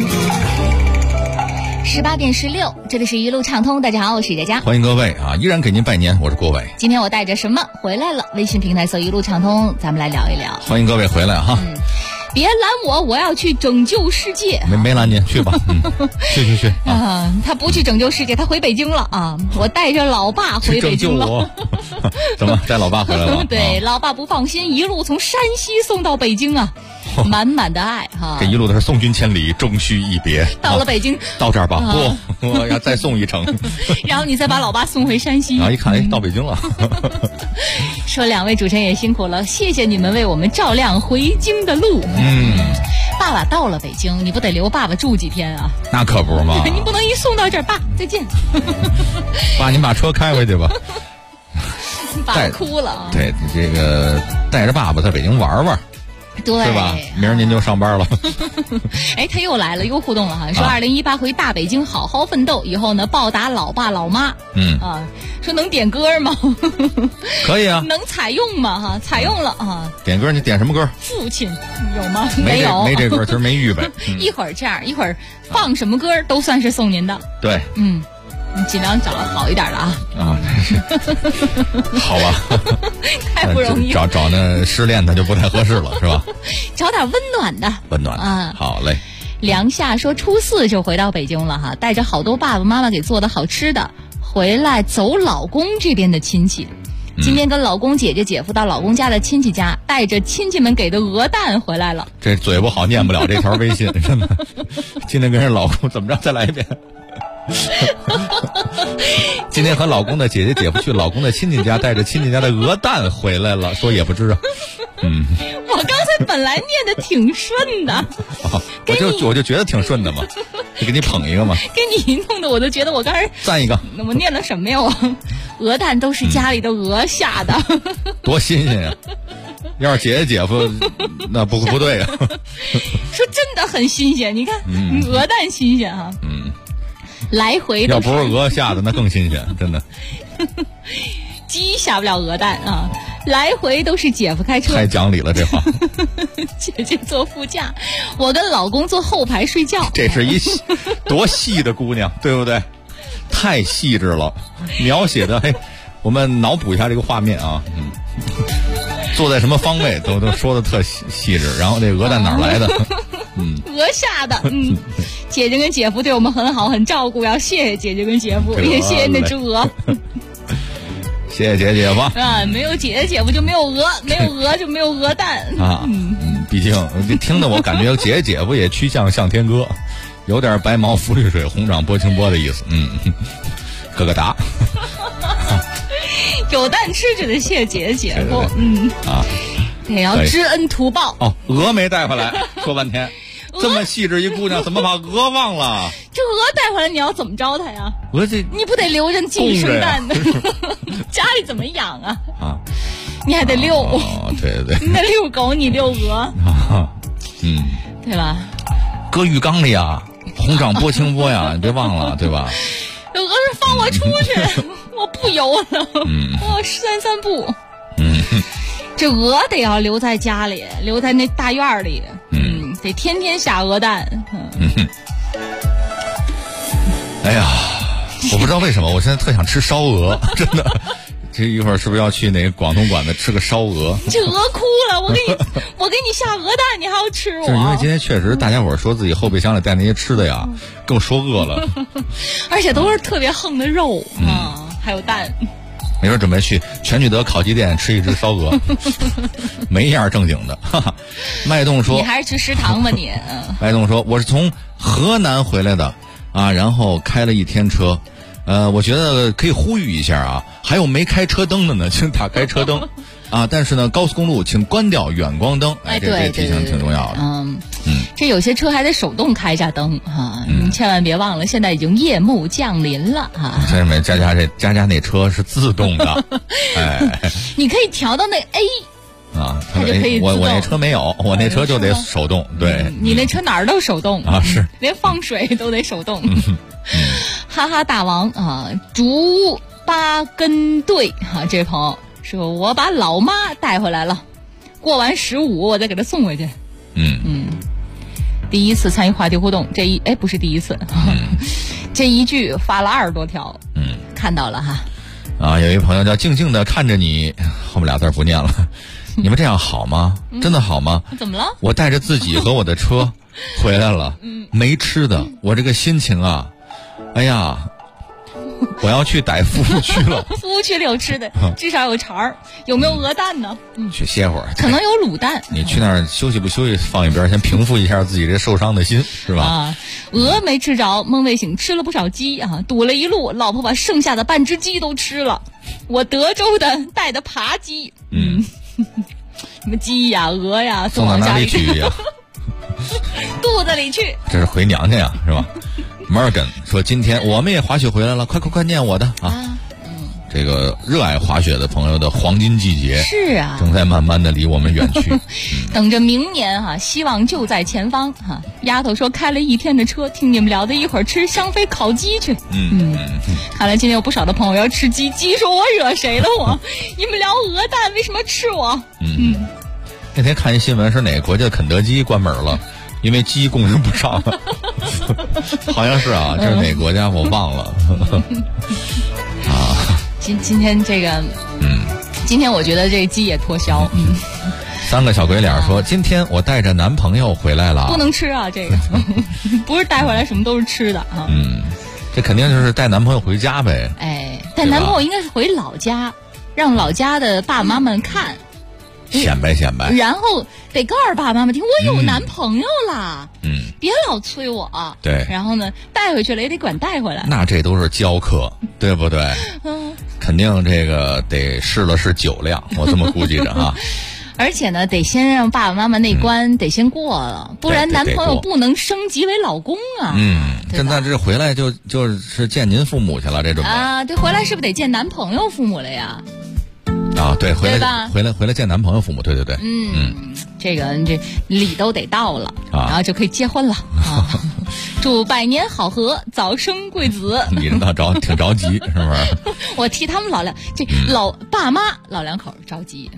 18点16，这里是一路畅通。大家好，我是佳佳， 欢迎各位啊！依然给您拜年，我是郭伟。 今天我带着什么回来了？微信平台搜一路畅通，咱们来聊一聊。 欢迎各位回来哈！ 别拦我，我要去拯救世界。 没拦您，去吧。去啊！他不去拯救世界，他回北京了啊！我带着老爸回北京了。 去拯救我怎么带老爸回来了？ 对，老爸不放心，一路从山西送到北京啊。满满的爱哈， 这一路都是送君千里，终须一别。 到了北京， 到这儿吧，不，我要再送一程。 然后你再把老爸送回山西。 然后一看，到北京了。 说两位主持人也辛苦了，谢谢你们为我们照亮回京的路。爸爸到了北京，你不得留爸爸住几天啊？ 那可不嘛， 你不能一送到这儿，爸再见。 爸，您把车开回去吧。 爸哭了啊！ 对，你这个带着爸爸在北京玩玩。 对， 是吧？明儿您就上班了。 哎，他又来了，又互动了哈。说2018回大北京好好奋斗，以后呢报答老爸老妈。说能点歌吗？ 可以啊。 能采用吗？哈，采用了啊。 点歌你点什么歌？ 父亲有吗？ 没有， 没这歌，今儿没预备。 一会儿这样，一会儿放什么歌都算是送您的。 对， 你尽量找好一点的啊！ 好吧， 太不容易。 找那失恋的就不太合适了，是吧？ 找点温暖的。 温暖啊，好嘞。 梁夏说初4就回到北京了哈，带着好多爸爸妈妈给做的好吃的，回来走老公这边的亲戚。今天跟老公姐姐姐夫到老公家的亲戚家，带着亲戚们给的鹅蛋回来了。 这嘴不好念不了这条微信，真的。今天跟人老公怎么着？再来一遍。今天和老公的姐姐姐夫去老公的亲戚家，带着亲戚家的鹅蛋回来了，说也不知道。 我刚才本来念的挺顺的， 我就觉得挺顺的嘛，就给你捧一个嘛。 给你弄的我都觉得我刚才赞一个。 我念了什么呀？鹅蛋都是家里的鹅下的， 多新鲜呀！要是姐姐姐夫，那不对呀。 说真的很新鲜，你看，鹅蛋新鲜哈。来回要不是鹅下的那更新鲜，真的。 鸡下不了鹅蛋啊！来回都是姐夫开车， 太讲理了这话。 姐姐坐副驾，我跟老公坐后排睡觉。 这是一多细的姑娘，对不对？太细致了，描写的我们脑补一下这个画面啊。坐在什么方位都说的特细致，然后这鹅蛋哪来的？ 鹅下的。姐姐跟姐夫对我们很好，很照顾，要谢谢姐姐跟姐夫，也谢谢那只鹅。 谢谢姐姐夫啊！没有姐姐姐夫就没有鹅，没有鹅就没有鹅蛋啊。毕竟听得我感觉姐姐姐夫也趋向向天歌，有点白毛浮绿水，红掌拨清波的意思。咯咯哒。 有蛋吃就得谢谢姐姐姐夫。得要知恩图报。 鹅没带回来，说半天。这么细致一姑娘，怎么把鹅忘了？ 这鹅带回来你要怎么着它呀？ 你不得留着继续生蛋的？家里怎么养啊？你还得遛。 对对对， 你得遛狗，你遛鹅。对吧？ 搁浴缸里呀，红掌拨清波呀，你别忘了，对吧？ 鹅是放我出去，我不游了，我散步。这鹅得要留在家里，留在那大院里，得天天下鹅蛋。 哎呀，我不知道为什么，我现在特想吃烧鹅，真的。这一会儿是不是要去那个广东馆子吃个烧鹅？ 这鹅哭了，我给你下鹅蛋，你还要吃我？ 就是因为今天确实大家伙说自己后备箱里带那些吃的呀，跟我说饿了， 而且都是特别横的肉还有蛋。 没准准备去全聚德烤鸡店吃一只烧鹅，没一样正经的。脉动说：“ 你还是吃食堂吧你。” 脉动说：“我是从河南回来的然后开了一天车。我觉得可以呼吁一下还有没开车灯的呢，请打开车灯但是呢，高速公路请关掉远光灯。这提醒挺重要的。 这有些车还得手动开一下灯你千万别忘了，现在已经夜幕降临了这没佳佳那车是自动的， 你可以调到那 A。它就可以我那车没有，我那车就得手动。对， 你那车哪儿都手动是连放水都得手动。哈哈大王竹巴根队这位朋友说，我把老妈带回来了，过完15我再给她送回去。第一次参与话题互动，不是第一次，这一句发了20多条，看到了有一朋友叫静静的看着你，后面俩字不念了。你们这样好吗？真的好吗？ 怎么了？我带着自己和我的车回来了，没吃的，我这个心情哎呀，我要去逮服务区了。 服务区里有吃的，至少有肠儿，有没有鹅蛋呢？ 去歇会儿， 可能有卤蛋。 你去那儿休息不休息，放一边，先平复一下自己这受伤的心，是吧？ 鹅没吃着，孟卫醒吃了不少鸡堵了一路，老婆把剩下的半只鸡都吃了。我德州的带的扒鸡，什么鸡呀、鹅呀， 送到哪里去呀？ 肚子里去。 这是回娘家呀，是吧？Morgan 说：“今天我们也滑雪回来了，快念我的这个热爱滑雪的朋友的黄金季节是正在慢慢的离我们远去。 等着明年希望就在前方丫头说开了一天的车，听你们聊的一会儿吃香妃烤鸡去。看来今天有不少的朋友要吃鸡，鸡说我惹谁了我？你们聊鹅蛋，为什么吃我？ 那天看一新闻，是哪个国家的肯德基关门了？因为鸡供应不上了，好像是这是哪个国家我忘了。 今天这个，今天我觉得这鸡也脱销。 3个小鬼脸说：“今天我带着男朋友回来了。” 不能吃这个不是带回来什么都是吃的这肯定就是带男朋友回家呗。 带男朋友应该是回老家，让老家的爸爸妈妈看。 显摆， 然后得告诉爸爸妈妈听，我有男朋友啦，别老催我。 对， 然后呢，带回去了也得管带回来。 那这都是教课，对不对？肯定这个得试了试酒量，我这么估计着而且呢，得先让爸爸妈妈那关得先过了，不然男朋友不能升级为老公现在这回来就是见您父母去了，这种对，回来是不是得见男朋友父母了呀？ 对，回来见男朋友父母，对。 这礼都得到了然后就可以结婚了祝百年好合，早生贵子。 你这挺着急，是不是？ 我替他们老爸妈老两口着急。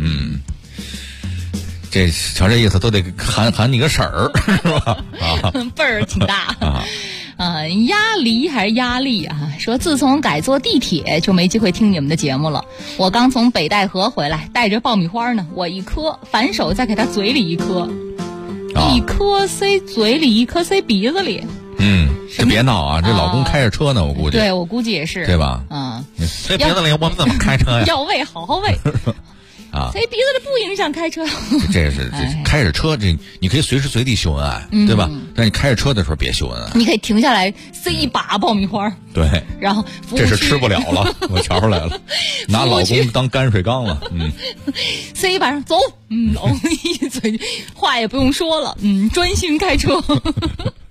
这瞧这意思，都得喊你个婶儿，是吧？ 辈儿挺大。压力还是压力说自从改坐地铁就没机会听你们的节目了。我刚从北戴河回来，带着爆米花呢，我一颗，反手再给他嘴里一颗，一颗塞嘴里，一颗塞鼻子里。 这别闹这老公开着车呢，我估计。 对，我估计也是， 对吧？塞鼻子里，我们怎么开车呀？ 要喂，好好喂。塞鼻子里不影响开车。 这开着车，你可以随时随地秀恩爱，对吧？但你开着车的时候别秀恩爱。 你可以停下来塞一把爆米花。 对， 然后这是吃不了了，我瞧出来了，拿老公当泔水缸了。 塞一把上走，老公一嘴话也不用说了，专心开车。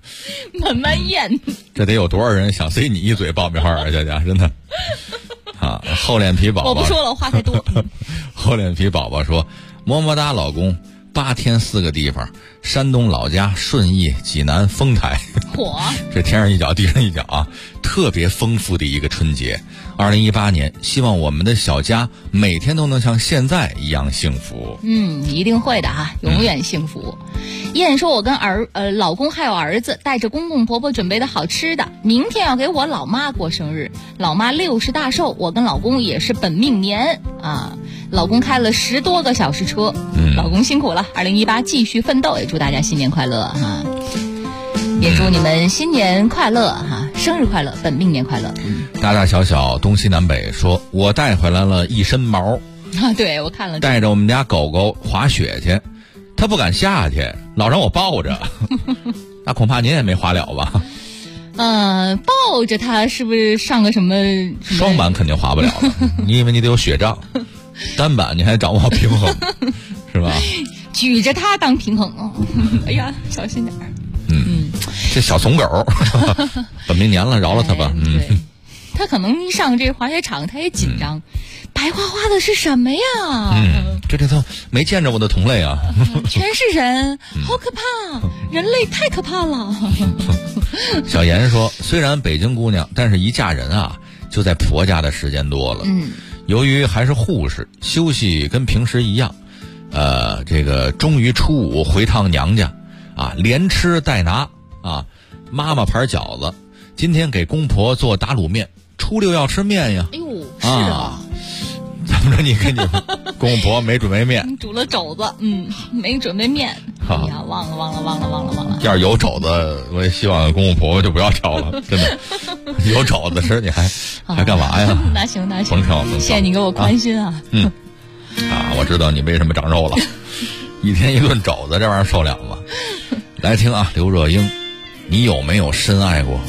慢慢咽。 这得有多少人想塞你一嘴爆米花啊，佳佳，真的。啊，厚脸皮宝宝， 我不说了，话太多。 厚脸皮宝宝说，么么哒，老公，8天4个地方，山东老家顺义、济南、丰台。 嚯， 这天上一脚地上一脚啊，特别丰富的一个春节。2018年，希望我们的小家每天都能像现在一样幸福。 一定会的哈，永远幸福。燕说，我跟老公还有儿子带着公公婆婆准备的好吃的，明天要给我老妈过生日，老妈60大寿，我跟老公也是本命年啊。老公开了10多个小时车，老公辛苦了，2018继续奋斗，也祝大家新年快乐哈。也祝你们新年快乐哈，生日快乐，本命年快乐。 大大小小东西南北说，我带回来了一身毛啊，对我看了， 带着我们家狗狗滑雪去，他不敢下去，老让我抱着。那恐怕您也没滑了吧？ 抱着它是不是上个什么双板肯定滑不了了，因为你得有雪杖，单板你还掌握平衡，是吧？ 举着它当平衡哦。哎呀，小心点儿。 这小怂狗，本命年了，饶了他吧。 对，他可能一上这滑雪场，他也紧张。白花花的是什么呀？ 这里头没见着我的同类啊。 全是人，好可怕！人类太可怕了。 小严说，虽然北京姑娘，但是一嫁人啊，就在婆家的时间多了。由于还是护士，休息跟平时一样。这个终于初5回趟娘家。啊，连吃带拿啊，妈妈牌饺子，今天给公婆做打卤面，初6要吃面呀。 哎呦，是啊， 怎么着？你跟你公婆没准备面， 煮了肘子，没准备面。哎呀，忘了。 要是有肘子，我也希望公公婆婆就不要挑了，真的。有肘子吃，你还干嘛呀？ 那行， 甭挑。 谢谢你给我宽心啊。 我知道你为什么长肉了。一天一顿肘子，这玩意儿受了吗？来听啊，刘若英，你有没有深爱过？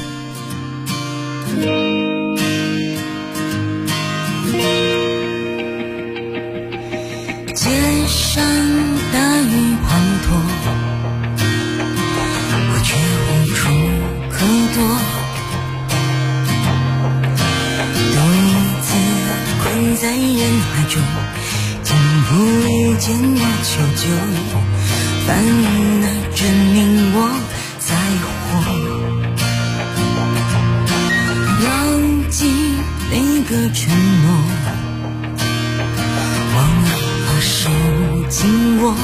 街上大雨滂沱，我却无处可躲，独自困在人海中，竟不见我求救，反而证明我在活。牢记那个承诺，忘了把手紧握，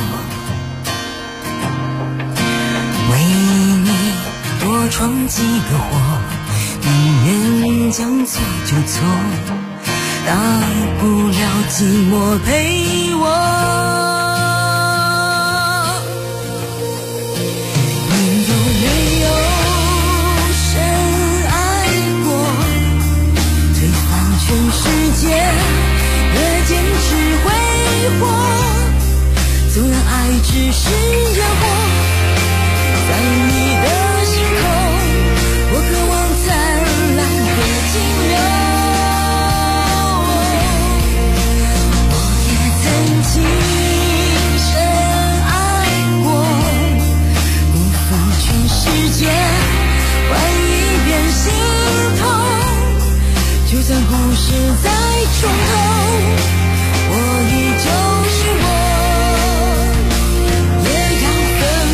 为你多闯几个祸，宁愿将错就错，大不了寂寞陪我。全世界越坚持挥霍，纵然爱只是烟火，在你的心头，我渴望灿烂和清流。我也曾经深爱过，辜负全世界，换一遍心痛。就算故事再重头，我依旧是我，也要分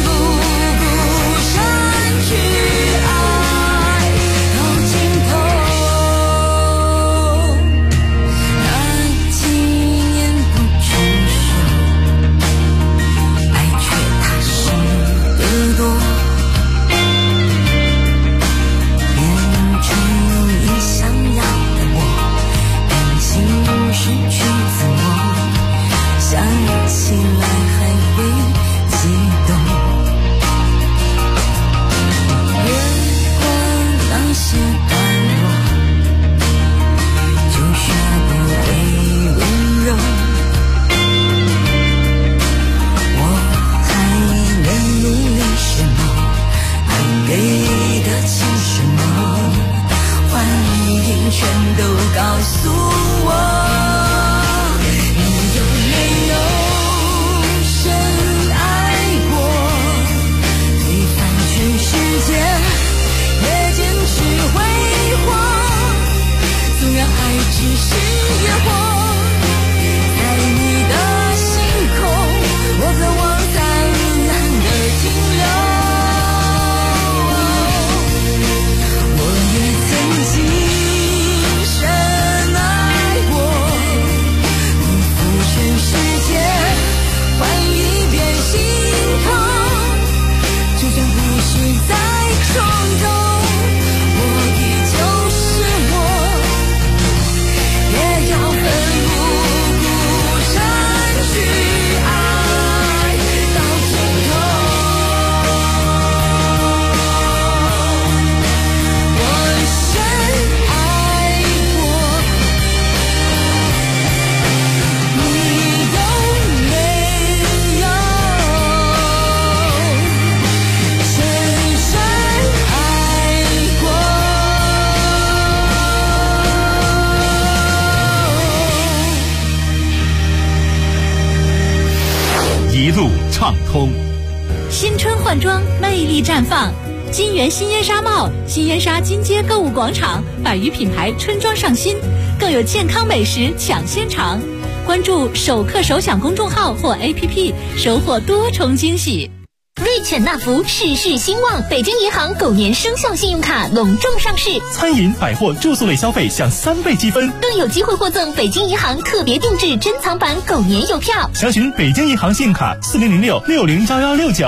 一路畅通。 新春换装，魅力绽放。金源新烟纱帽、新烟纱金街购物广场百余品牌春装上新，更有健康美食抢先尝。关注首客首享公众号或 APP， 收获多重惊喜。 瑞犬纳福事事兴旺，北京银行狗年生肖信用卡隆重上市， 餐饮、百货、住宿类消费享3倍积分， 更有机会获赠北京银行特别定制珍藏版狗年邮票。 详询北京银行信用卡4006601169。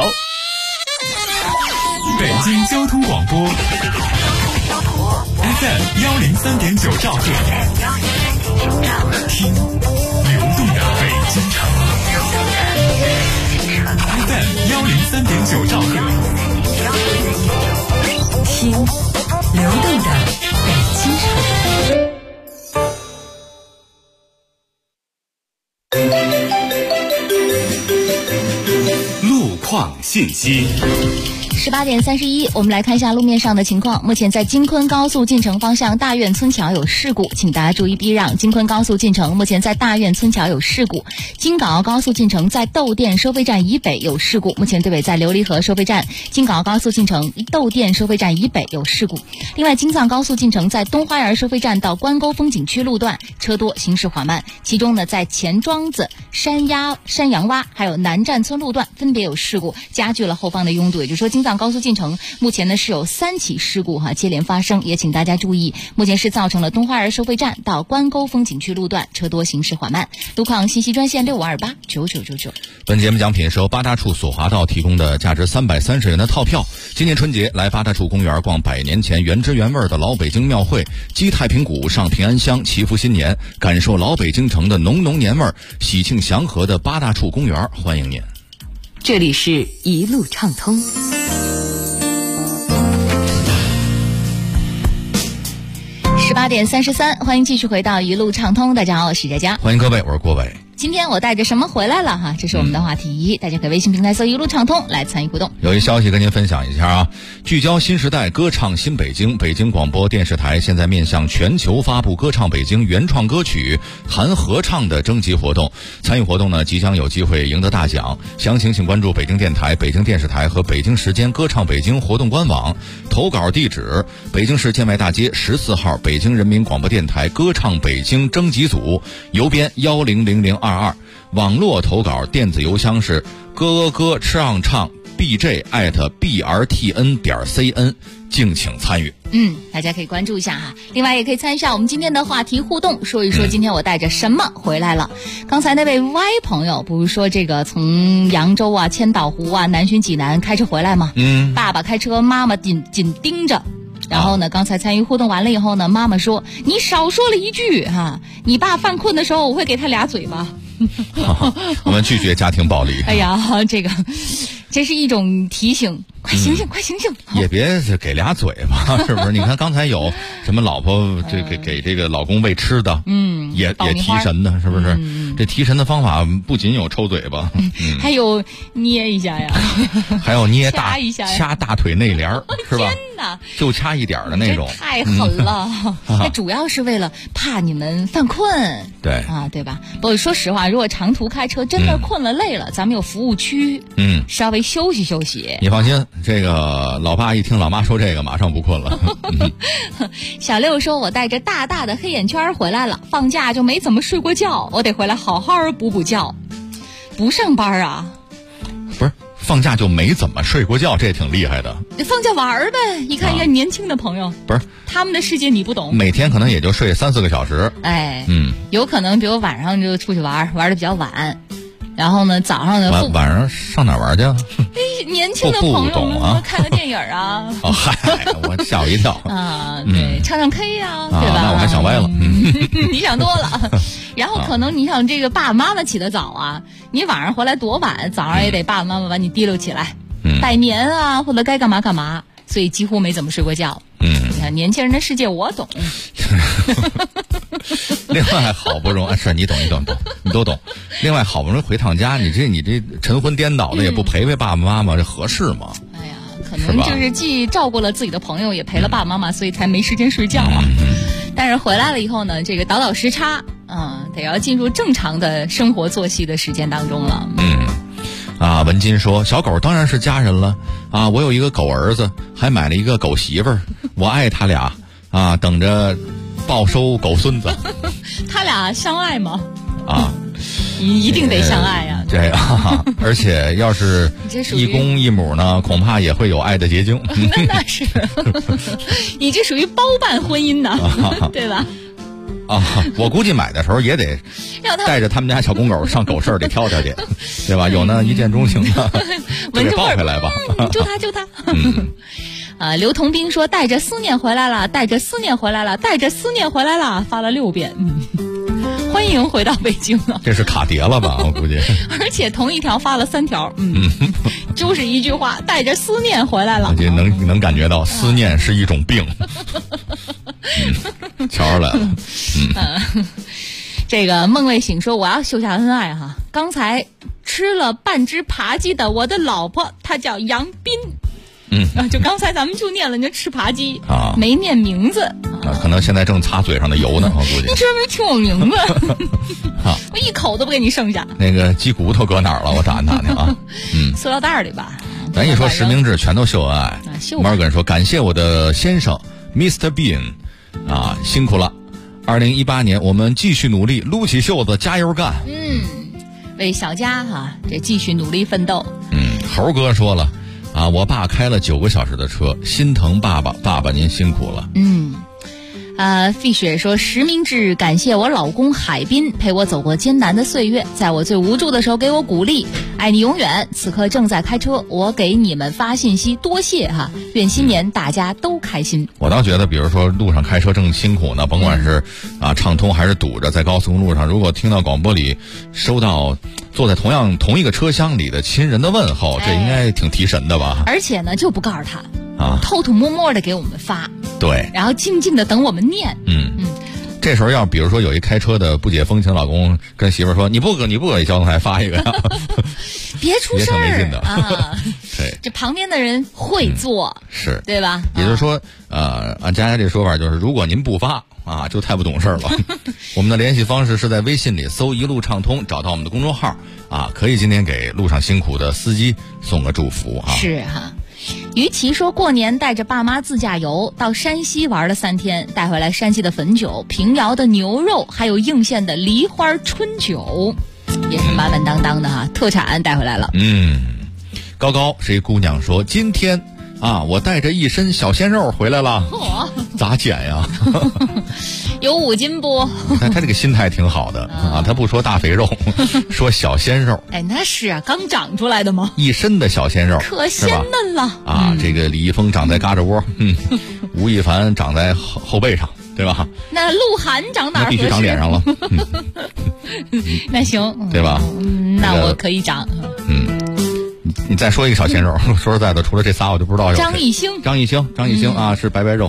北京交通广播 FM 103.9兆赫，听流动的北京城。FM 103.9兆赫， 听流动的北京城。路况信息。 18点31，我们来看一下路面上的情况。目前在京昆高速进城方向大院村桥有事故，请大家注意避让。京昆高速进城，目前在大院村桥有事故。京港澳高速进城在窦店收费站以北有事故，目前对尾在琉璃河收费站。京港澳高速进城窦店收费站以北有事故。另外，京藏高速进城在东花园收费站到关沟风景区路段车多，行驶缓慢。其中呢，在前庄子、山阳洼还有南站村路段分别有事故，加剧了后方的拥堵。也就是说，京藏高速进城目前呢是有3起事故接连发生，也请大家注意，目前是造成了东花园收费站到关沟风景区路段车多，行驶缓慢。路况信息专线65289999。 本节目奖品是由八大处索华道提供的价值330元的套票。今年春节来八大处公园逛100年前原汁原味的老北京庙会，击太平鼓，上平安香，祈福新年，感受老北京城的浓浓年味儿，喜庆祥和的八大处公园，欢迎您。 这里是一路畅通。 18点33，欢迎继续回到一路畅通。大家好，我是佳佳， 欢迎各位，我是郭伟。 今天我带着什么回来了哈？这是我们的话题，大家可以微信平台搜一路畅通来参与互动。 有一消息跟您分享一下啊，聚焦新时代，歌唱新北京。北京广播电视台现在面向全球发布歌唱北京原创歌曲含合唱的征集活动，参与活动呢即将有机会赢得大奖。详情请关注北京电台、北京电视台和北京时间歌唱北京活动官网。投稿地址：北京市建外大街14号北京人民广播电台歌唱北京征集组，邮编100022。网络投稿电子邮箱是歌唱 bj@brtn.cn， 敬请参与。 大家可以关注一下哈。另外也可以参与一下我们今天的话题互动，说一说今天我带着什么回来了。刚才那位 Y 朋友不是说这个从扬州啊、千岛湖啊、南浔济南开车回来吗？爸爸开车，妈妈紧盯着。然后呢，刚才参与互动完了以后呢，妈妈说你少说了一句哈，你爸犯困的时候我会给他俩嘴巴。 我们拒绝家庭暴力。 哎呀，这是一种提醒，快醒醒，快醒醒！ 也别给俩嘴巴，是不是？你看刚才有什么老婆给这个老公喂吃的，也提神的，是不是？这提神的方法不仅有抽嘴巴， 还有捏一下呀， 还有掐大腿内帘是吧？ 天哪， 就掐一点的那种， 太狠了！那主要是为了怕你们犯困， 对啊，对吧？不过说实话，如果长途开车真的困了累了，咱们有服务区，稍微休息休息。 你放心，这个老爸一听老妈说这个，马上不困了。 小六说：“我带着大大的黑眼圈回来了，放假就没怎么睡过觉，我得回来好好补觉。不上班啊？ 不是。”放假就没怎么睡过觉，这也挺厉害的。 放假玩呗，你看一下年轻的朋友， 不是他们的世界你不懂。 每天可能也就睡3-4个小时。 有可能比如晚上就出去玩的比较晚，然后呢早上呢晚上上哪玩去？ 年轻的朋友们看个电影啊。 哦嗨，我吓我一跳啊！对，唱 K 呀，对吧？ 那我还想歪了。 你想多了。然后可能你想这个爸爸妈妈起得早啊，你晚上回来多晚，早上也得爸爸妈妈把你提溜起来，拜年啊或者该干嘛干嘛，所以几乎没怎么睡过觉。你看年轻人的世界我懂。 另外好不容易是你懂你都懂。另外好不容易回趟家，你这晨昏颠倒的也不陪爸爸妈妈，这合适吗？ 哎呀，可能就是既照顾了自己的朋友，也陪了爸爸妈妈，所以才没时间睡觉啊。但是回来了以后呢，这个倒时差，得要进入正常的生活作息的时间当中了。 啊，文金说小狗当然是家人了啊，我有一个狗儿子，还买了一个狗媳妇儿，我爱他俩啊，等着报收狗孙子。 他俩相爱吗？ 啊， 一定得相爱呀。 对啊，而且要是一公一母呢，恐怕也会有爱的结晶。 那是，你这属于包办婚姻呢，对吧？ 啊，我估计买的时候也得带着他们家小公狗上狗市里挑挑去，对吧？有那一见钟情的，就给抱回来吧。 就他。刘同斌说带着思念回来了，带着思念回来了，带着思念回来了，发了6遍。欢迎回到北京啊！ 这是卡碟了吧？我估计。 而且同一条发了3条，就是一句话，带着思念回来了。 能感觉到思念是一种病。瞧出来了。 这个梦未醒说我要秀下恩爱哈，刚才吃了半只扒鸡的我的老婆，她叫杨斌。就刚才咱们就念了那吃扒鸡啊，没念名字啊，可能现在正擦嘴上的油呢，我估计。 你知没听我名字？我一口都不给你剩下。 那个鸡骨头搁哪儿了？我打听打听啊。 塑料袋里吧。 咱一说实名制，全都秀恩爱。Morgan 说感谢我的先生 Mr. Bean 啊，辛苦了。2018年我们继续努力，撸起袖子加油干。 为小家哈，这继续努力奋斗。 猴哥说了。啊，我爸开了9个小时的车，心疼爸爸，爸爸您辛苦了。 费雪说实名制感谢我老公海滨陪我走过艰难的岁月，在我最无助的时候给我鼓励，爱你永远。此刻正在开车，我给你们发信息，多谢哈，愿新年大家都开心。 我倒觉得比如说路上开车正辛苦呢，甭管是畅通还是堵着，在高速公路上，如果听到广播里收到坐在同一个车厢里的亲人的问候，这应该挺提神的吧。 而且呢就不告诉他偷偷摸摸的给我们发， 对， 然后静静的等我们念。 这时候要比如说有一开车的不解风情老公跟媳妇儿说，你不给交通台发一个呀？ 别出事儿啊！ 对， 这旁边的人会做， 是对吧？ 也就是说，按佳佳这说法就是，如果您不发啊，就太不懂事了。我们的联系方式是在微信里搜一路畅通，找到我们的公众号啊，可以今天给路上辛苦的司机送个祝福啊。 是哈。于琦说过年带着爸妈自驾游到山西玩了3天，带回来山西的汾酒、平遥的牛肉，还有应县的梨花春酒，也是满满当当的哈，特产带回来了。 高高是一姑娘说今天我带着一身小鲜肉回来了。咋减呀？ 有5斤不？ 他这个心态挺好的他不说大肥肉，说小鲜肉。 那是刚长出来的吗？ 一身的小鲜肉， 可鲜嫩了这个李易峰长在胳肢窝，吴亦凡长在后背上，对吧？ 那鹿晗长哪儿？ 那必须长脸上了。 那行， 对吧？ 那我可以长。 你再说一个小鲜肉，说实在的，除了这仨我就不知道有谁。 张艺兴啊，是白肉。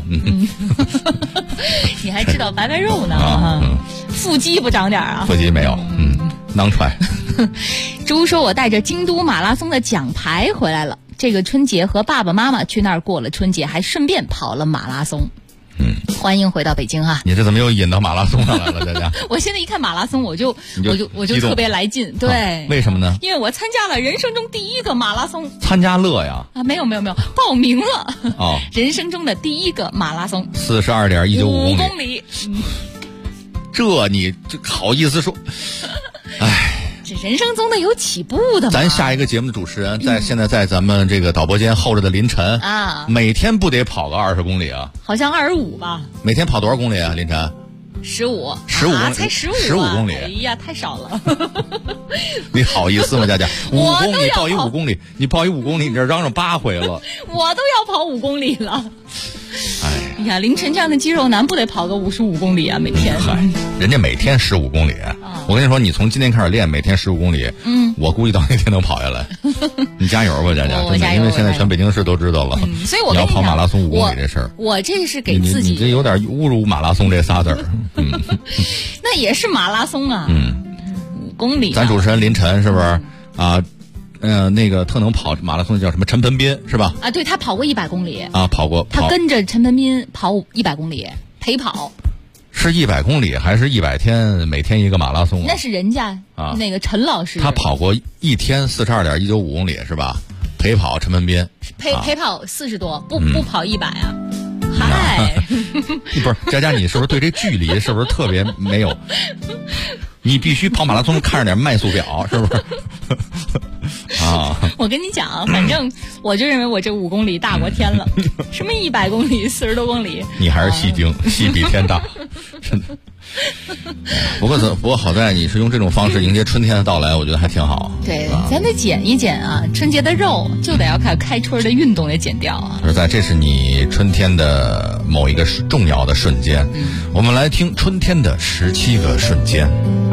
你还知道白肉呢？腹肌不长点啊？ 腹肌没有，囊踹。 猪说我带着京都马拉松的奖牌回来了，这个春节和爸爸妈妈去那儿过了春节，还顺便跑了马拉松。欢迎回到北京哈！ 你这怎么又引到马拉松上来了，佳佳？ 我现在一看马拉松，我就特别来劲，对。 为什么呢？ 因为我参加了人生中第一个马拉松。 参加乐呀？ 没有，报名了。人生中的第一个马拉松，42.195公里。 这你这好意思说？ 这人生总得有起步的嘛。 咱下一个节目的主持人现在在咱们这个导播间候着的林晨每天不得跑个20公里啊？ 好像25吧。 每天跑多少公里啊，林晨 ？15 公里， 才15 公里。 哎呀，太少了。 你好意思吗，佳佳？5公里跑5公里，你跑5公里，你这嚷嚷8回了。 我都要跑5公里了。哎呀，凌晨这样的肌肉男不得跑个55公里啊？每天。 人家每天15公里。我跟你说，你从今天开始练，每天15公里，我估计到那天能跑下来。你加油吧，佳佳！真的，因为现在全北京市都知道了， 所以我你要跑马拉松5公里这事儿， 我这是给自己， 你这有点侮辱马拉松这仨字儿。 那也是马拉松啊，5公里。 咱主持人林晨是不是啊？那个特能跑马拉松叫什么？陈盆斌是吧？ 对，他跑过100公里啊，跑过。 他跟着陈盆斌跑100公里陪跑。 是100公里还是100天，每天一个马拉松？ 那是人家那个陈老师， 他跑过1天42.195公里是吧？陪跑陈文斌， 陪跑40多，不跑100啊。嗨， 不是佳佳，你是不是对这距离是不是特别没有？你必须跑马拉松看着点迈速表，是不是？啊！ 我跟你讲，反正我就认为我这5公里大过天了，什么100公里、40多公里， 你还是戏精，戏比天大，真的。不过好在你是用这种方式迎接春天的到来，我觉得还挺好。 对，咱得减一减啊，春节的肉就得要看开春的运动得减掉啊。 实在，这是你春天的某一个重要的瞬间。我们来听春天的17个瞬间。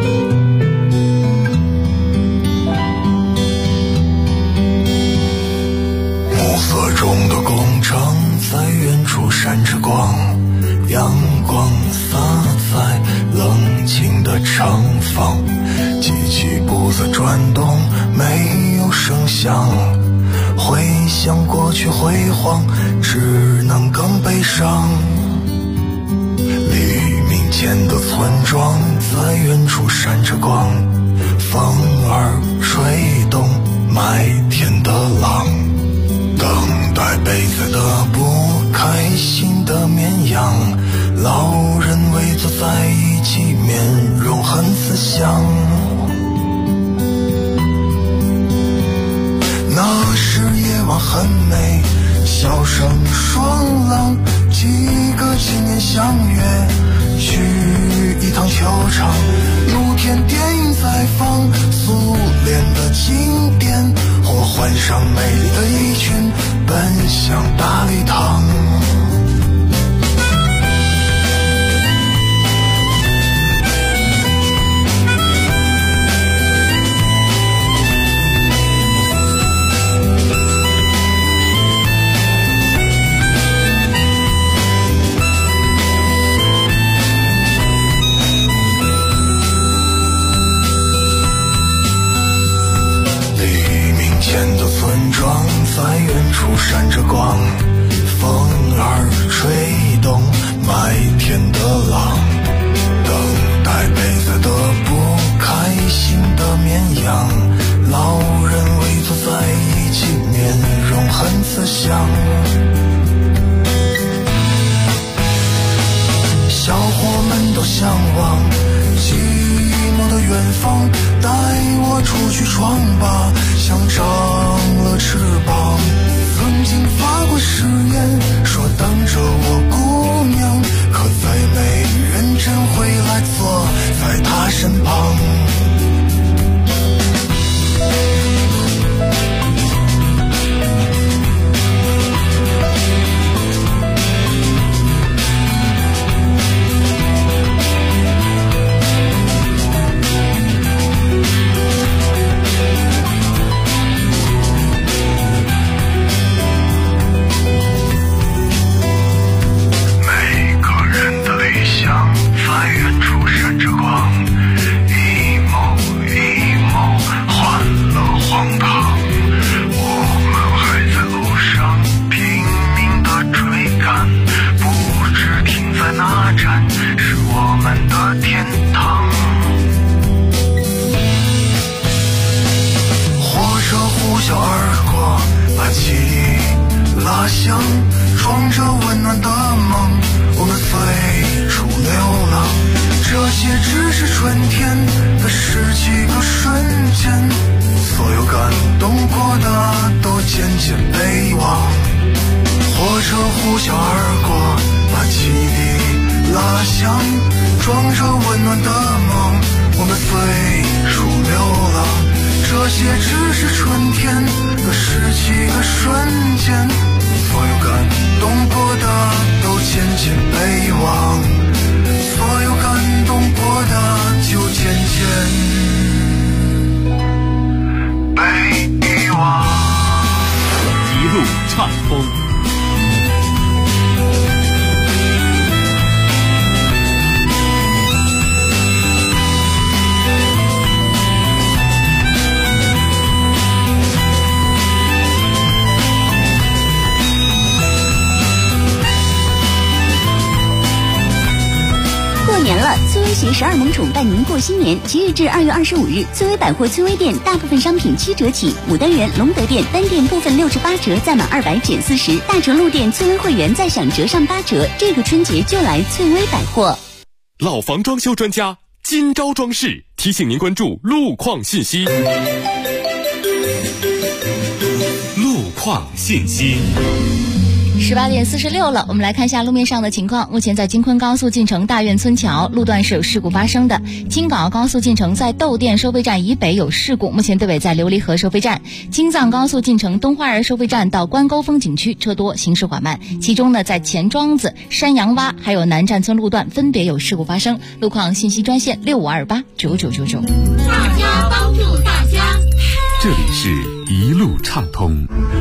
暮色中的工厂在远处闪着光，阳光洒在冷清的厂房，机器不再转动，没有声响，回想过去辉煌，只能更悲伤。黎明前的村庄在远处闪着光，风儿吹动麦田的浪，等待被宰的不开心的绵羊，老人围坐在一起，面容很慈祥。那时夜晚很美，笑声爽朗，几个青年相约去一趟球场，露天电影在放苏联的经典，或换上美丽的衣裙，奔向大礼堂。村庄在远处闪着光，风儿吹动麦田的浪，等待被宰的不开心的绵羊，老人围坐在一起，面容很慈祥。小伙们都向往寂寞的远方，带我出去闯吧，像长了翅膀。曾经发过誓言，说等着我姑娘，可再没人真会来坐在她身旁。 威胁12萌宠伴您过新年，即日至2月25日，翠微百货翠微店大部分商品7折起，牡丹园龙德店单店部分68折，再满200减40，大成路店翠微会员再享折上8折。这个春节就来翠微百货。 老房装修专家金招装饰提醒您关注路况信息。路况信息。 18点46了，我们来看一下路面上的情况。目前在京昆高速进城大院村桥路段是有事故发生的，京港澳高速进城在窦店收费站以北有事故，目前队尾在琉璃河收费站。京藏高速进城东花园收费站到关沟风景区车多，行驶缓慢。其中呢，在钱庄子、山羊洼还有南站村路段分别有事故发生。路况信息专线65289999。 大家帮助大家， 这里是一路畅通。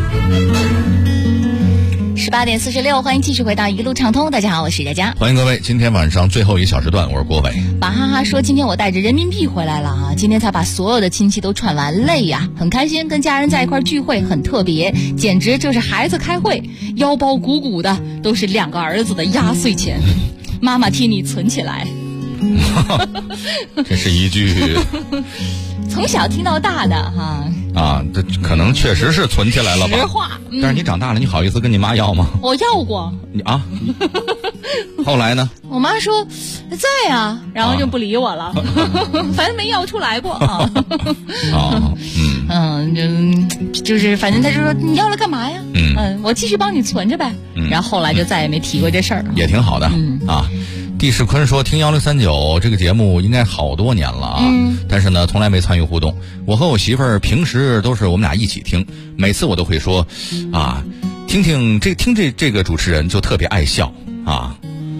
18点46，欢迎继续回到一路畅通。大家好，我是佳佳， 欢迎各位。今天晚上最后一小时段，我是郭伟。 把哈哈说，今天我带着人民币回来了啊！今天才把所有的亲戚都串完，累呀，很开心，跟家人在一块聚会，很特别，简直就是孩子开会，腰包鼓鼓的，都是2个儿子的压岁钱，妈妈替你存起来。 这是一句从小听到大的哈。 啊，这可能确实是存起来了吧？ 实话， 但是你长大了，你好意思跟你妈要吗？ 我要过。 你啊？后来呢？ 我妈说在呀，然后就不理我了，反正没要出来过啊。就是反正他就说你要了干嘛呀？我继续帮你存着呗。然后后来就再也没提过这事儿了。 也挺好的啊。地势坤说听1039这个节目应该好多年了啊，但是呢从来没参与互动。我和我媳妇儿平时都是我们俩一起听，每次我都会说啊，听这个主持人就特别爱笑啊。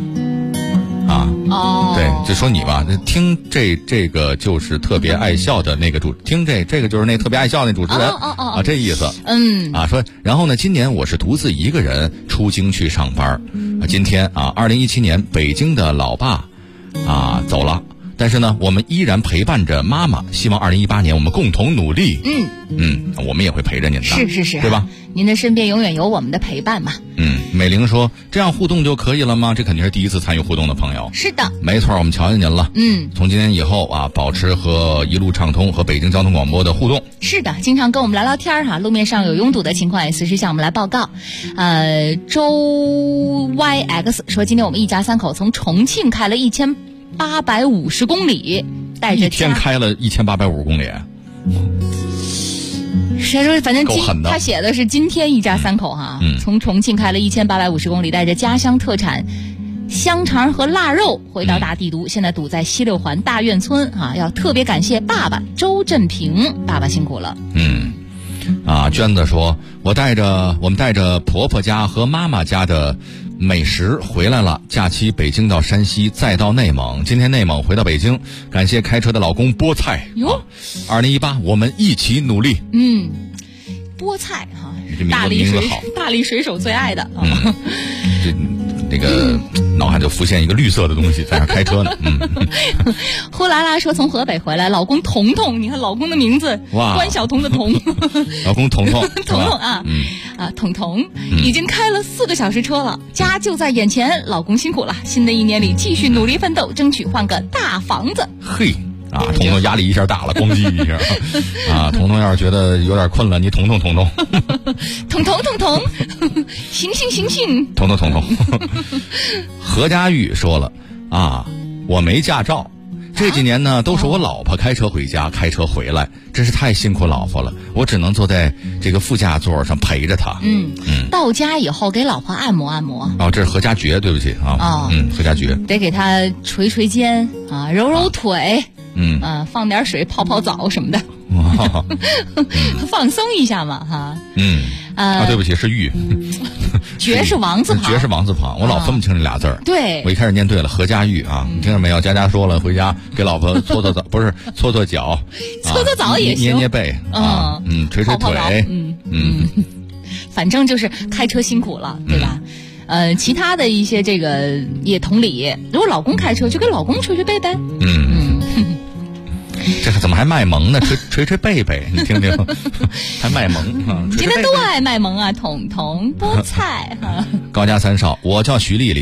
对，就说你吧，听这个就是特别爱笑的那个听这个就是那特别爱笑的那主持人啊，这意思。说然后呢，今年我是独自一个人出京去上班。今天啊，2017年北京的老爸走了，但是呢，我们依然陪伴着妈妈，希望2018年我们共同努力。我们也会陪着您的， 是， 对吧？ 您的身边永远有我们的陪伴嘛。 美玲说这样互动就可以了吗？这肯定是第一次参与互动的朋友。 是的， 没错，我们瞧见您了。从今天以后啊，保持和一路畅通和北京交通广播的互动。是的，经常跟我们聊聊天哈。路面上有拥堵的情况也随时向我们来报告。周 YX 说，今天我们一家3口从重庆开了1850公里，带着一天开了1850公里。 谁说？反正他写的是今天一家3口哈，从重庆开了1850公里，带着家乡特产香肠和腊肉回到大帝都，现在堵在西六环大院村啊！要特别感谢爸爸周振平，爸爸辛苦了。 娟子说，我们带着婆婆家和妈妈家的美食回来了，假期北京到山西再到内蒙，今天内蒙回到北京，感谢开车的老公菠菜。2018我们一起努力。 菠菜哈， 大力水手最爱的。 那个脑海就浮现一个绿色的东西在那开车呢。 呼啦啦说从河北回来，老公彤彤，你看老公的名字，关晓彤的彤。 老公彤彤彤彤啊，彤彤已经开了4个小时车了，家就在眼前，老公辛苦了，新的一年里继续努力奋斗，争取换个大房子。 嘿彤彤压力一下大了，咣叽一下彤彤要是觉得有点困了，你彤彤彤彤醒彤彤何家玉说了我没驾照，这几年呢都是我老婆开车回家开车回来，真是太辛苦老婆了，我只能坐在这个副驾座上陪着她。 到家以后给老婆按摩按摩。 这是何家爵，对不起何家爵得给她捶肩揉揉腿。放点水泡泡澡什么的，放松一下嘛哈。 对不起，是玉， 爵是王字旁， 爵是王字旁，我老分不清这俩字儿。 对， 我一开始念对了，何家玉你听着没有？佳佳说了，回家给老婆搓搓澡，不是搓搓脚， 搓搓澡也行， 捏捏背捶捶腿， 反正就是开车辛苦了，对吧？其他的一些这个也同理，如果老公开车就给老公捶捶背呗。 这怎么还卖萌呢？捶捶背背，你听听，还卖萌今天都爱卖萌彤彤菠菜高家3少，我叫徐丽丽，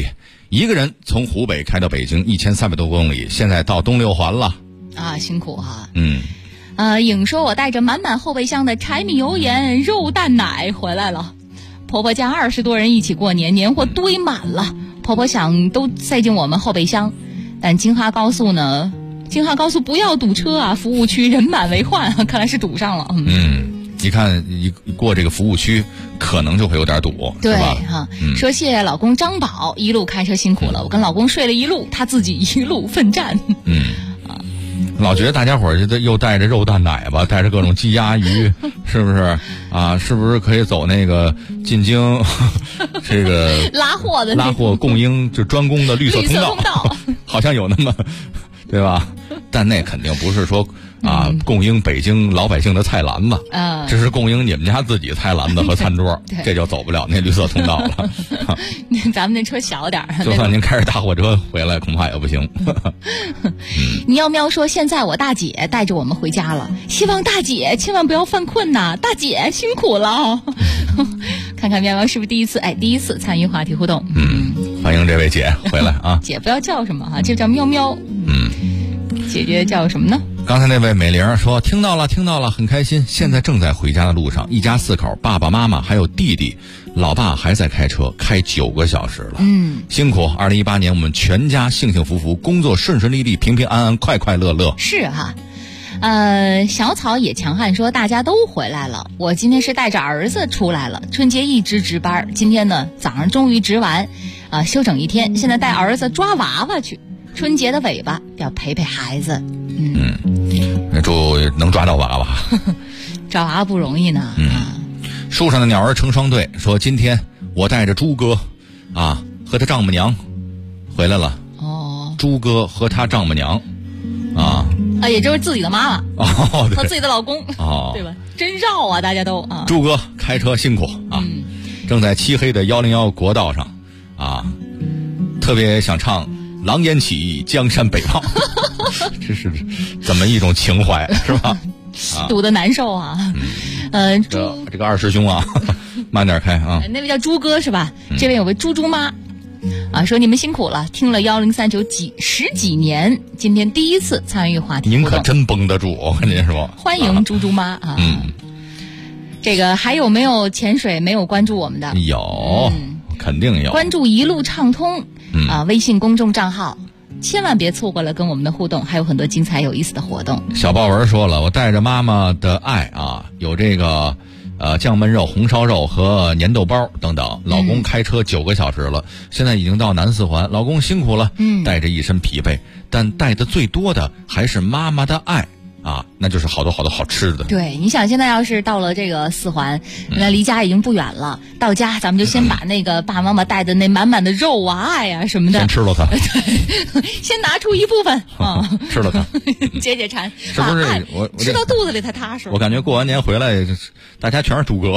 一个人从湖北开到北京1300多公里，现在到东六环了啊，辛苦哈。 影说我带着满满后备箱的柴米油盐肉蛋奶回来了，婆婆家20多人一起过年，年货堆满了，婆婆想都塞进我们后备箱，但京哈高速不要堵车啊，服务区人满为患，看来是堵上了。 你看一过这个服务区可能就会有点堵， 对是吧？ 说谢谢老公张宝一路开车辛苦了，我跟老公睡了一路，他自己一路奋战。 老觉得大家伙儿又带着肉蛋奶吧，带着各种鸡鸭鱼，是不是啊？是不是可以走那个进京这个拉货供应就专供的绿色通道好像有那么，对吧？但那肯定不是说供应北京老百姓的菜篮子，这是供应你们家自己菜篮子和餐桌，这就走不了那绿色通道了。 咱们那车小点儿， 就算您开着大货车回来，恐怕也不行。 喵喵说，现在我大姐带着我们回家了，希望大姐千万不要犯困呐，大姐辛苦了。看看喵喵是不是第一次参与话题互动？ 欢迎这位姐回来啊！ 姐不要叫什么啊，就叫喵喵。姐姐叫什么呢？ 刚才那位美玲说听到了，很开心。现在正在回家的路上，一家4口，爸爸妈妈还有弟弟，老爸还在开车，开9个小时了。辛苦。2018年我们全家幸幸福福，工作顺顺利利，平平安安，快快乐乐。 是哈。小草也强悍说大家都回来了，我今天是带着儿子出来了，春节一直值班，今天呢早上终于值完，休整一天，现在带儿子抓娃娃去，春节的尾巴要陪陪孩子。 祝能抓到娃娃。 抓娃娃不容易呢。 树上的鸟儿成双对说今天我带着猪哥和他丈母娘回来了。猪哥和他丈母娘也就是自己的妈妈和自己的老公对吧？真绕啊，大家都猪哥开车辛苦正在漆黑的101国道上特别想唱狼烟起义江山北望。这是怎么一种情怀是吧？ 堵得难受这个二师兄慢点开那位叫猪哥是吧？这边有位猪妈说你们辛苦了，听了1039十几年，今天第一次参与话题互动。 您可真绷得住，我跟您说。 欢迎猪妈这个还有没有潜水没有关注我们的？ 有，肯定有。 关注一路畅通微信公众账号，千万别错过了跟我们的互动，还有很多精彩有意思的活动。 小豹文说了，我带着妈妈的爱有这个酱焖肉、红烧肉和粘豆包等等。老公开车9个小时了，现在已经到南4环，老公辛苦了，带着一身疲惫，但带的最多的还是妈妈的爱那就是好多好多好吃的。 对，你想现在要是到了这个4环，那离家已经不远了，到家咱们就先把那个爸爸妈妈带的那满满的肉爱什么的先吃了它。 对，先拿出一部分吃了它， 解馋。 是不是我吃到肚子里才踏实？ 我感觉过完年回来，大家全是猪哥。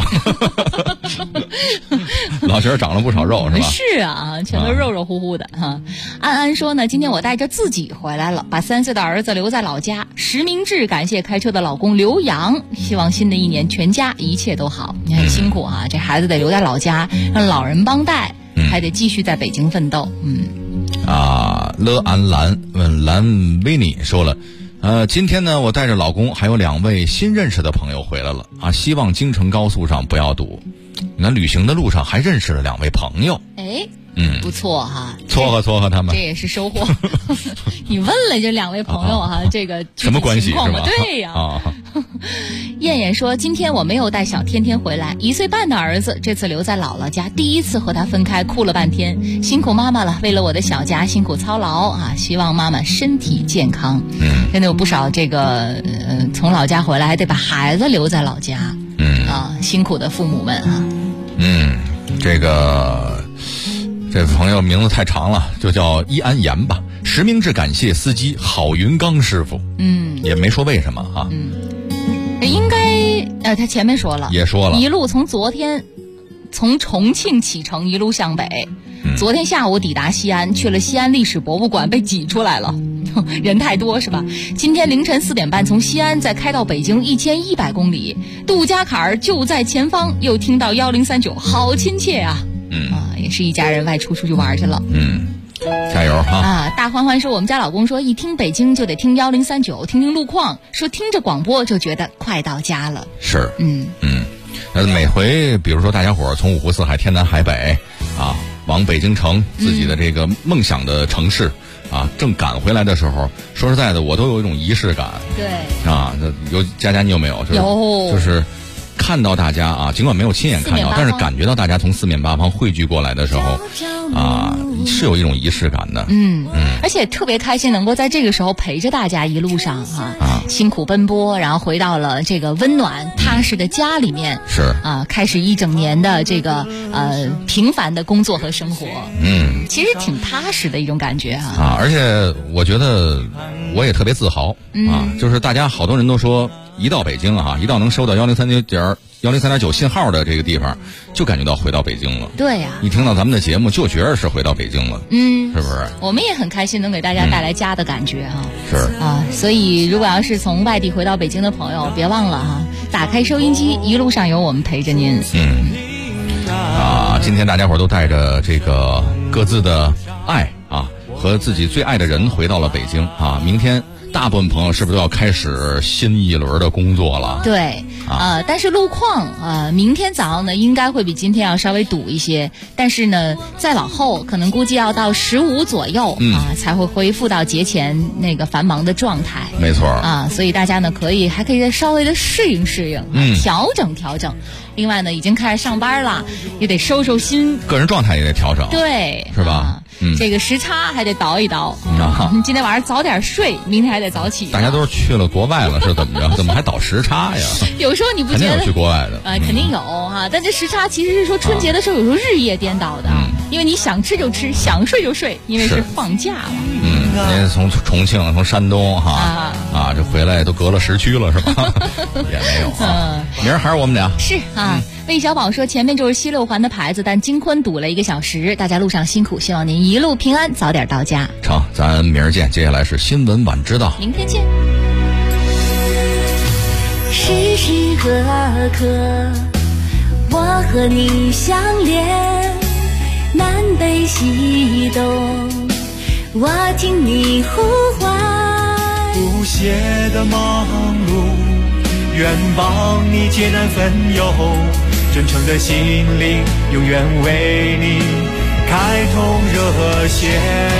老学长了不少肉是吧？ 是全都肉肉乎乎的安安说呢，今天我带着自己回来了，把3岁的儿子留在老家。实名制感谢开车的老公刘洋，希望新的一年全家一切都好。你很辛苦这孩子得留在老家，让老人帮带，还得继续在北京奋斗。 乐安兰问兰维尼说了，今天呢，我带着老公还有2位新认识的朋友回来了希望京承高速上不要堵。你看旅行的路上还认识了2位朋友，不错撮合他们， 这也是收获。你问了这2位朋友这个什么关系是吧？ 对呀。燕燕说，今天我没有带小天天回来，1岁半的儿子这次留在姥姥家，第一次和他分开，哭了半天，辛苦妈妈了，为了我的小家辛苦操劳希望妈妈身体健康。真的有不少这个从老家回来还得把孩子留在老家，辛苦的父母们这朋友名字太长了，就叫伊安岩吧。实名制感谢司机郝云刚师傅，也没说为什么应该他前面说了， 也说了， 一路从昨天从重庆启程一路向北，昨天下午抵达西安，去了西安历史博物馆，被挤出来了，人太多是吧？今天凌晨4点半从西安再开到北京1100公里，杜家坎儿就在前方，又听到1039，好亲切也是一家人外出去玩去了。 加油哈！ 啊，大欢欢说，我们家老公说一听北京就得听1039，听听路况，说听着广播就觉得快到家了。 是，每回比如说大家伙从五湖四海、天南海北啊，往北京城自己的这个梦想的城市啊，正赶回来的时候，说实在的，我都有一种仪式感。 对啊，有佳佳你有没有？就是看到大家啊，尽管没有亲眼看到，但是感觉到大家从四面八方汇聚过来的时候啊，是有一种仪式感的。 而且特别开心能够在这个时候陪着大家一路上辛苦奔波，然后回到了这个温暖踏实的家里面， 是开始一整年的这个平凡的工作和生活。其实挺踏实的一种感觉而且我觉得我也特别自豪就是大家好多人都说一到北京一到能收到103.9信号的这个地方，就感觉到回到北京了。 对呀， 一听到咱们的节目就觉得是回到北京了。是不是？ 我们也很开心能给大家带来家的感觉是所以如果要是从外地回到北京的朋友，别忘了打开收音机，一路上有我们陪着您。 今天大家伙都带着这个各自的爱和自己最爱的人回到了北京明天大部分朋友是不是都要开始新一轮的工作了？ 对但是路况明天早上呢应该会比今天要稍微堵一些，但是呢再往后可能估计要到15左右才会恢复到节前那个繁忙的状态。 没错所以大家呢还可以再稍微的适应适应调整调整。另外呢已经开始上班了，也得收收心， 个人状态也得调整， 对， 是吧？ 这个时差还得倒一倒今天晚上早点睡，明天还得早起。 大家都是去了国外了，是怎么着？怎么还倒时差呀？ 有时候你不觉得肯定有去国外的肯定有但这时差其实是说春节的时候有时候日夜颠倒的因为你想吃就吃，想睡就睡，因为是放假了。 您从重庆从山东这回来都隔了时区了是吧？也没有明儿还是我们俩是魏小宝说前面就是西六环的牌子，但京昆堵了1个小时，大家路上辛苦，希望您一路平安，早点到家。 成，咱明儿见。接下来是新闻晚知道， 明天见。 时时刻刻我和你相连，南北西东我听你呼唤， 不懈的忙碌，愿帮你解难分忧，真诚的心灵永远为你开通热线。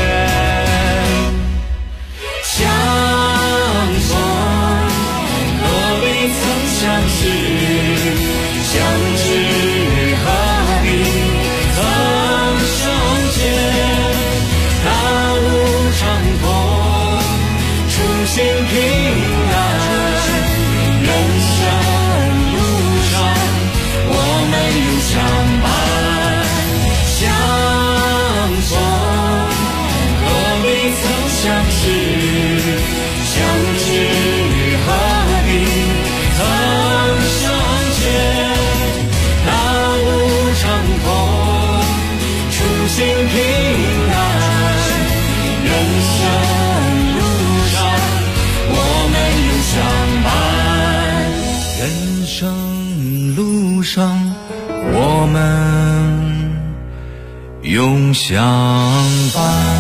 相逢何必曾相识，相知何必曾相见。大路长空，初心平安，人生路上我们永相伴。相逢何必曾相识，相知何必曾相见。大路长空，初心平安，人生路上我们永相伴。人生路上我们永相伴。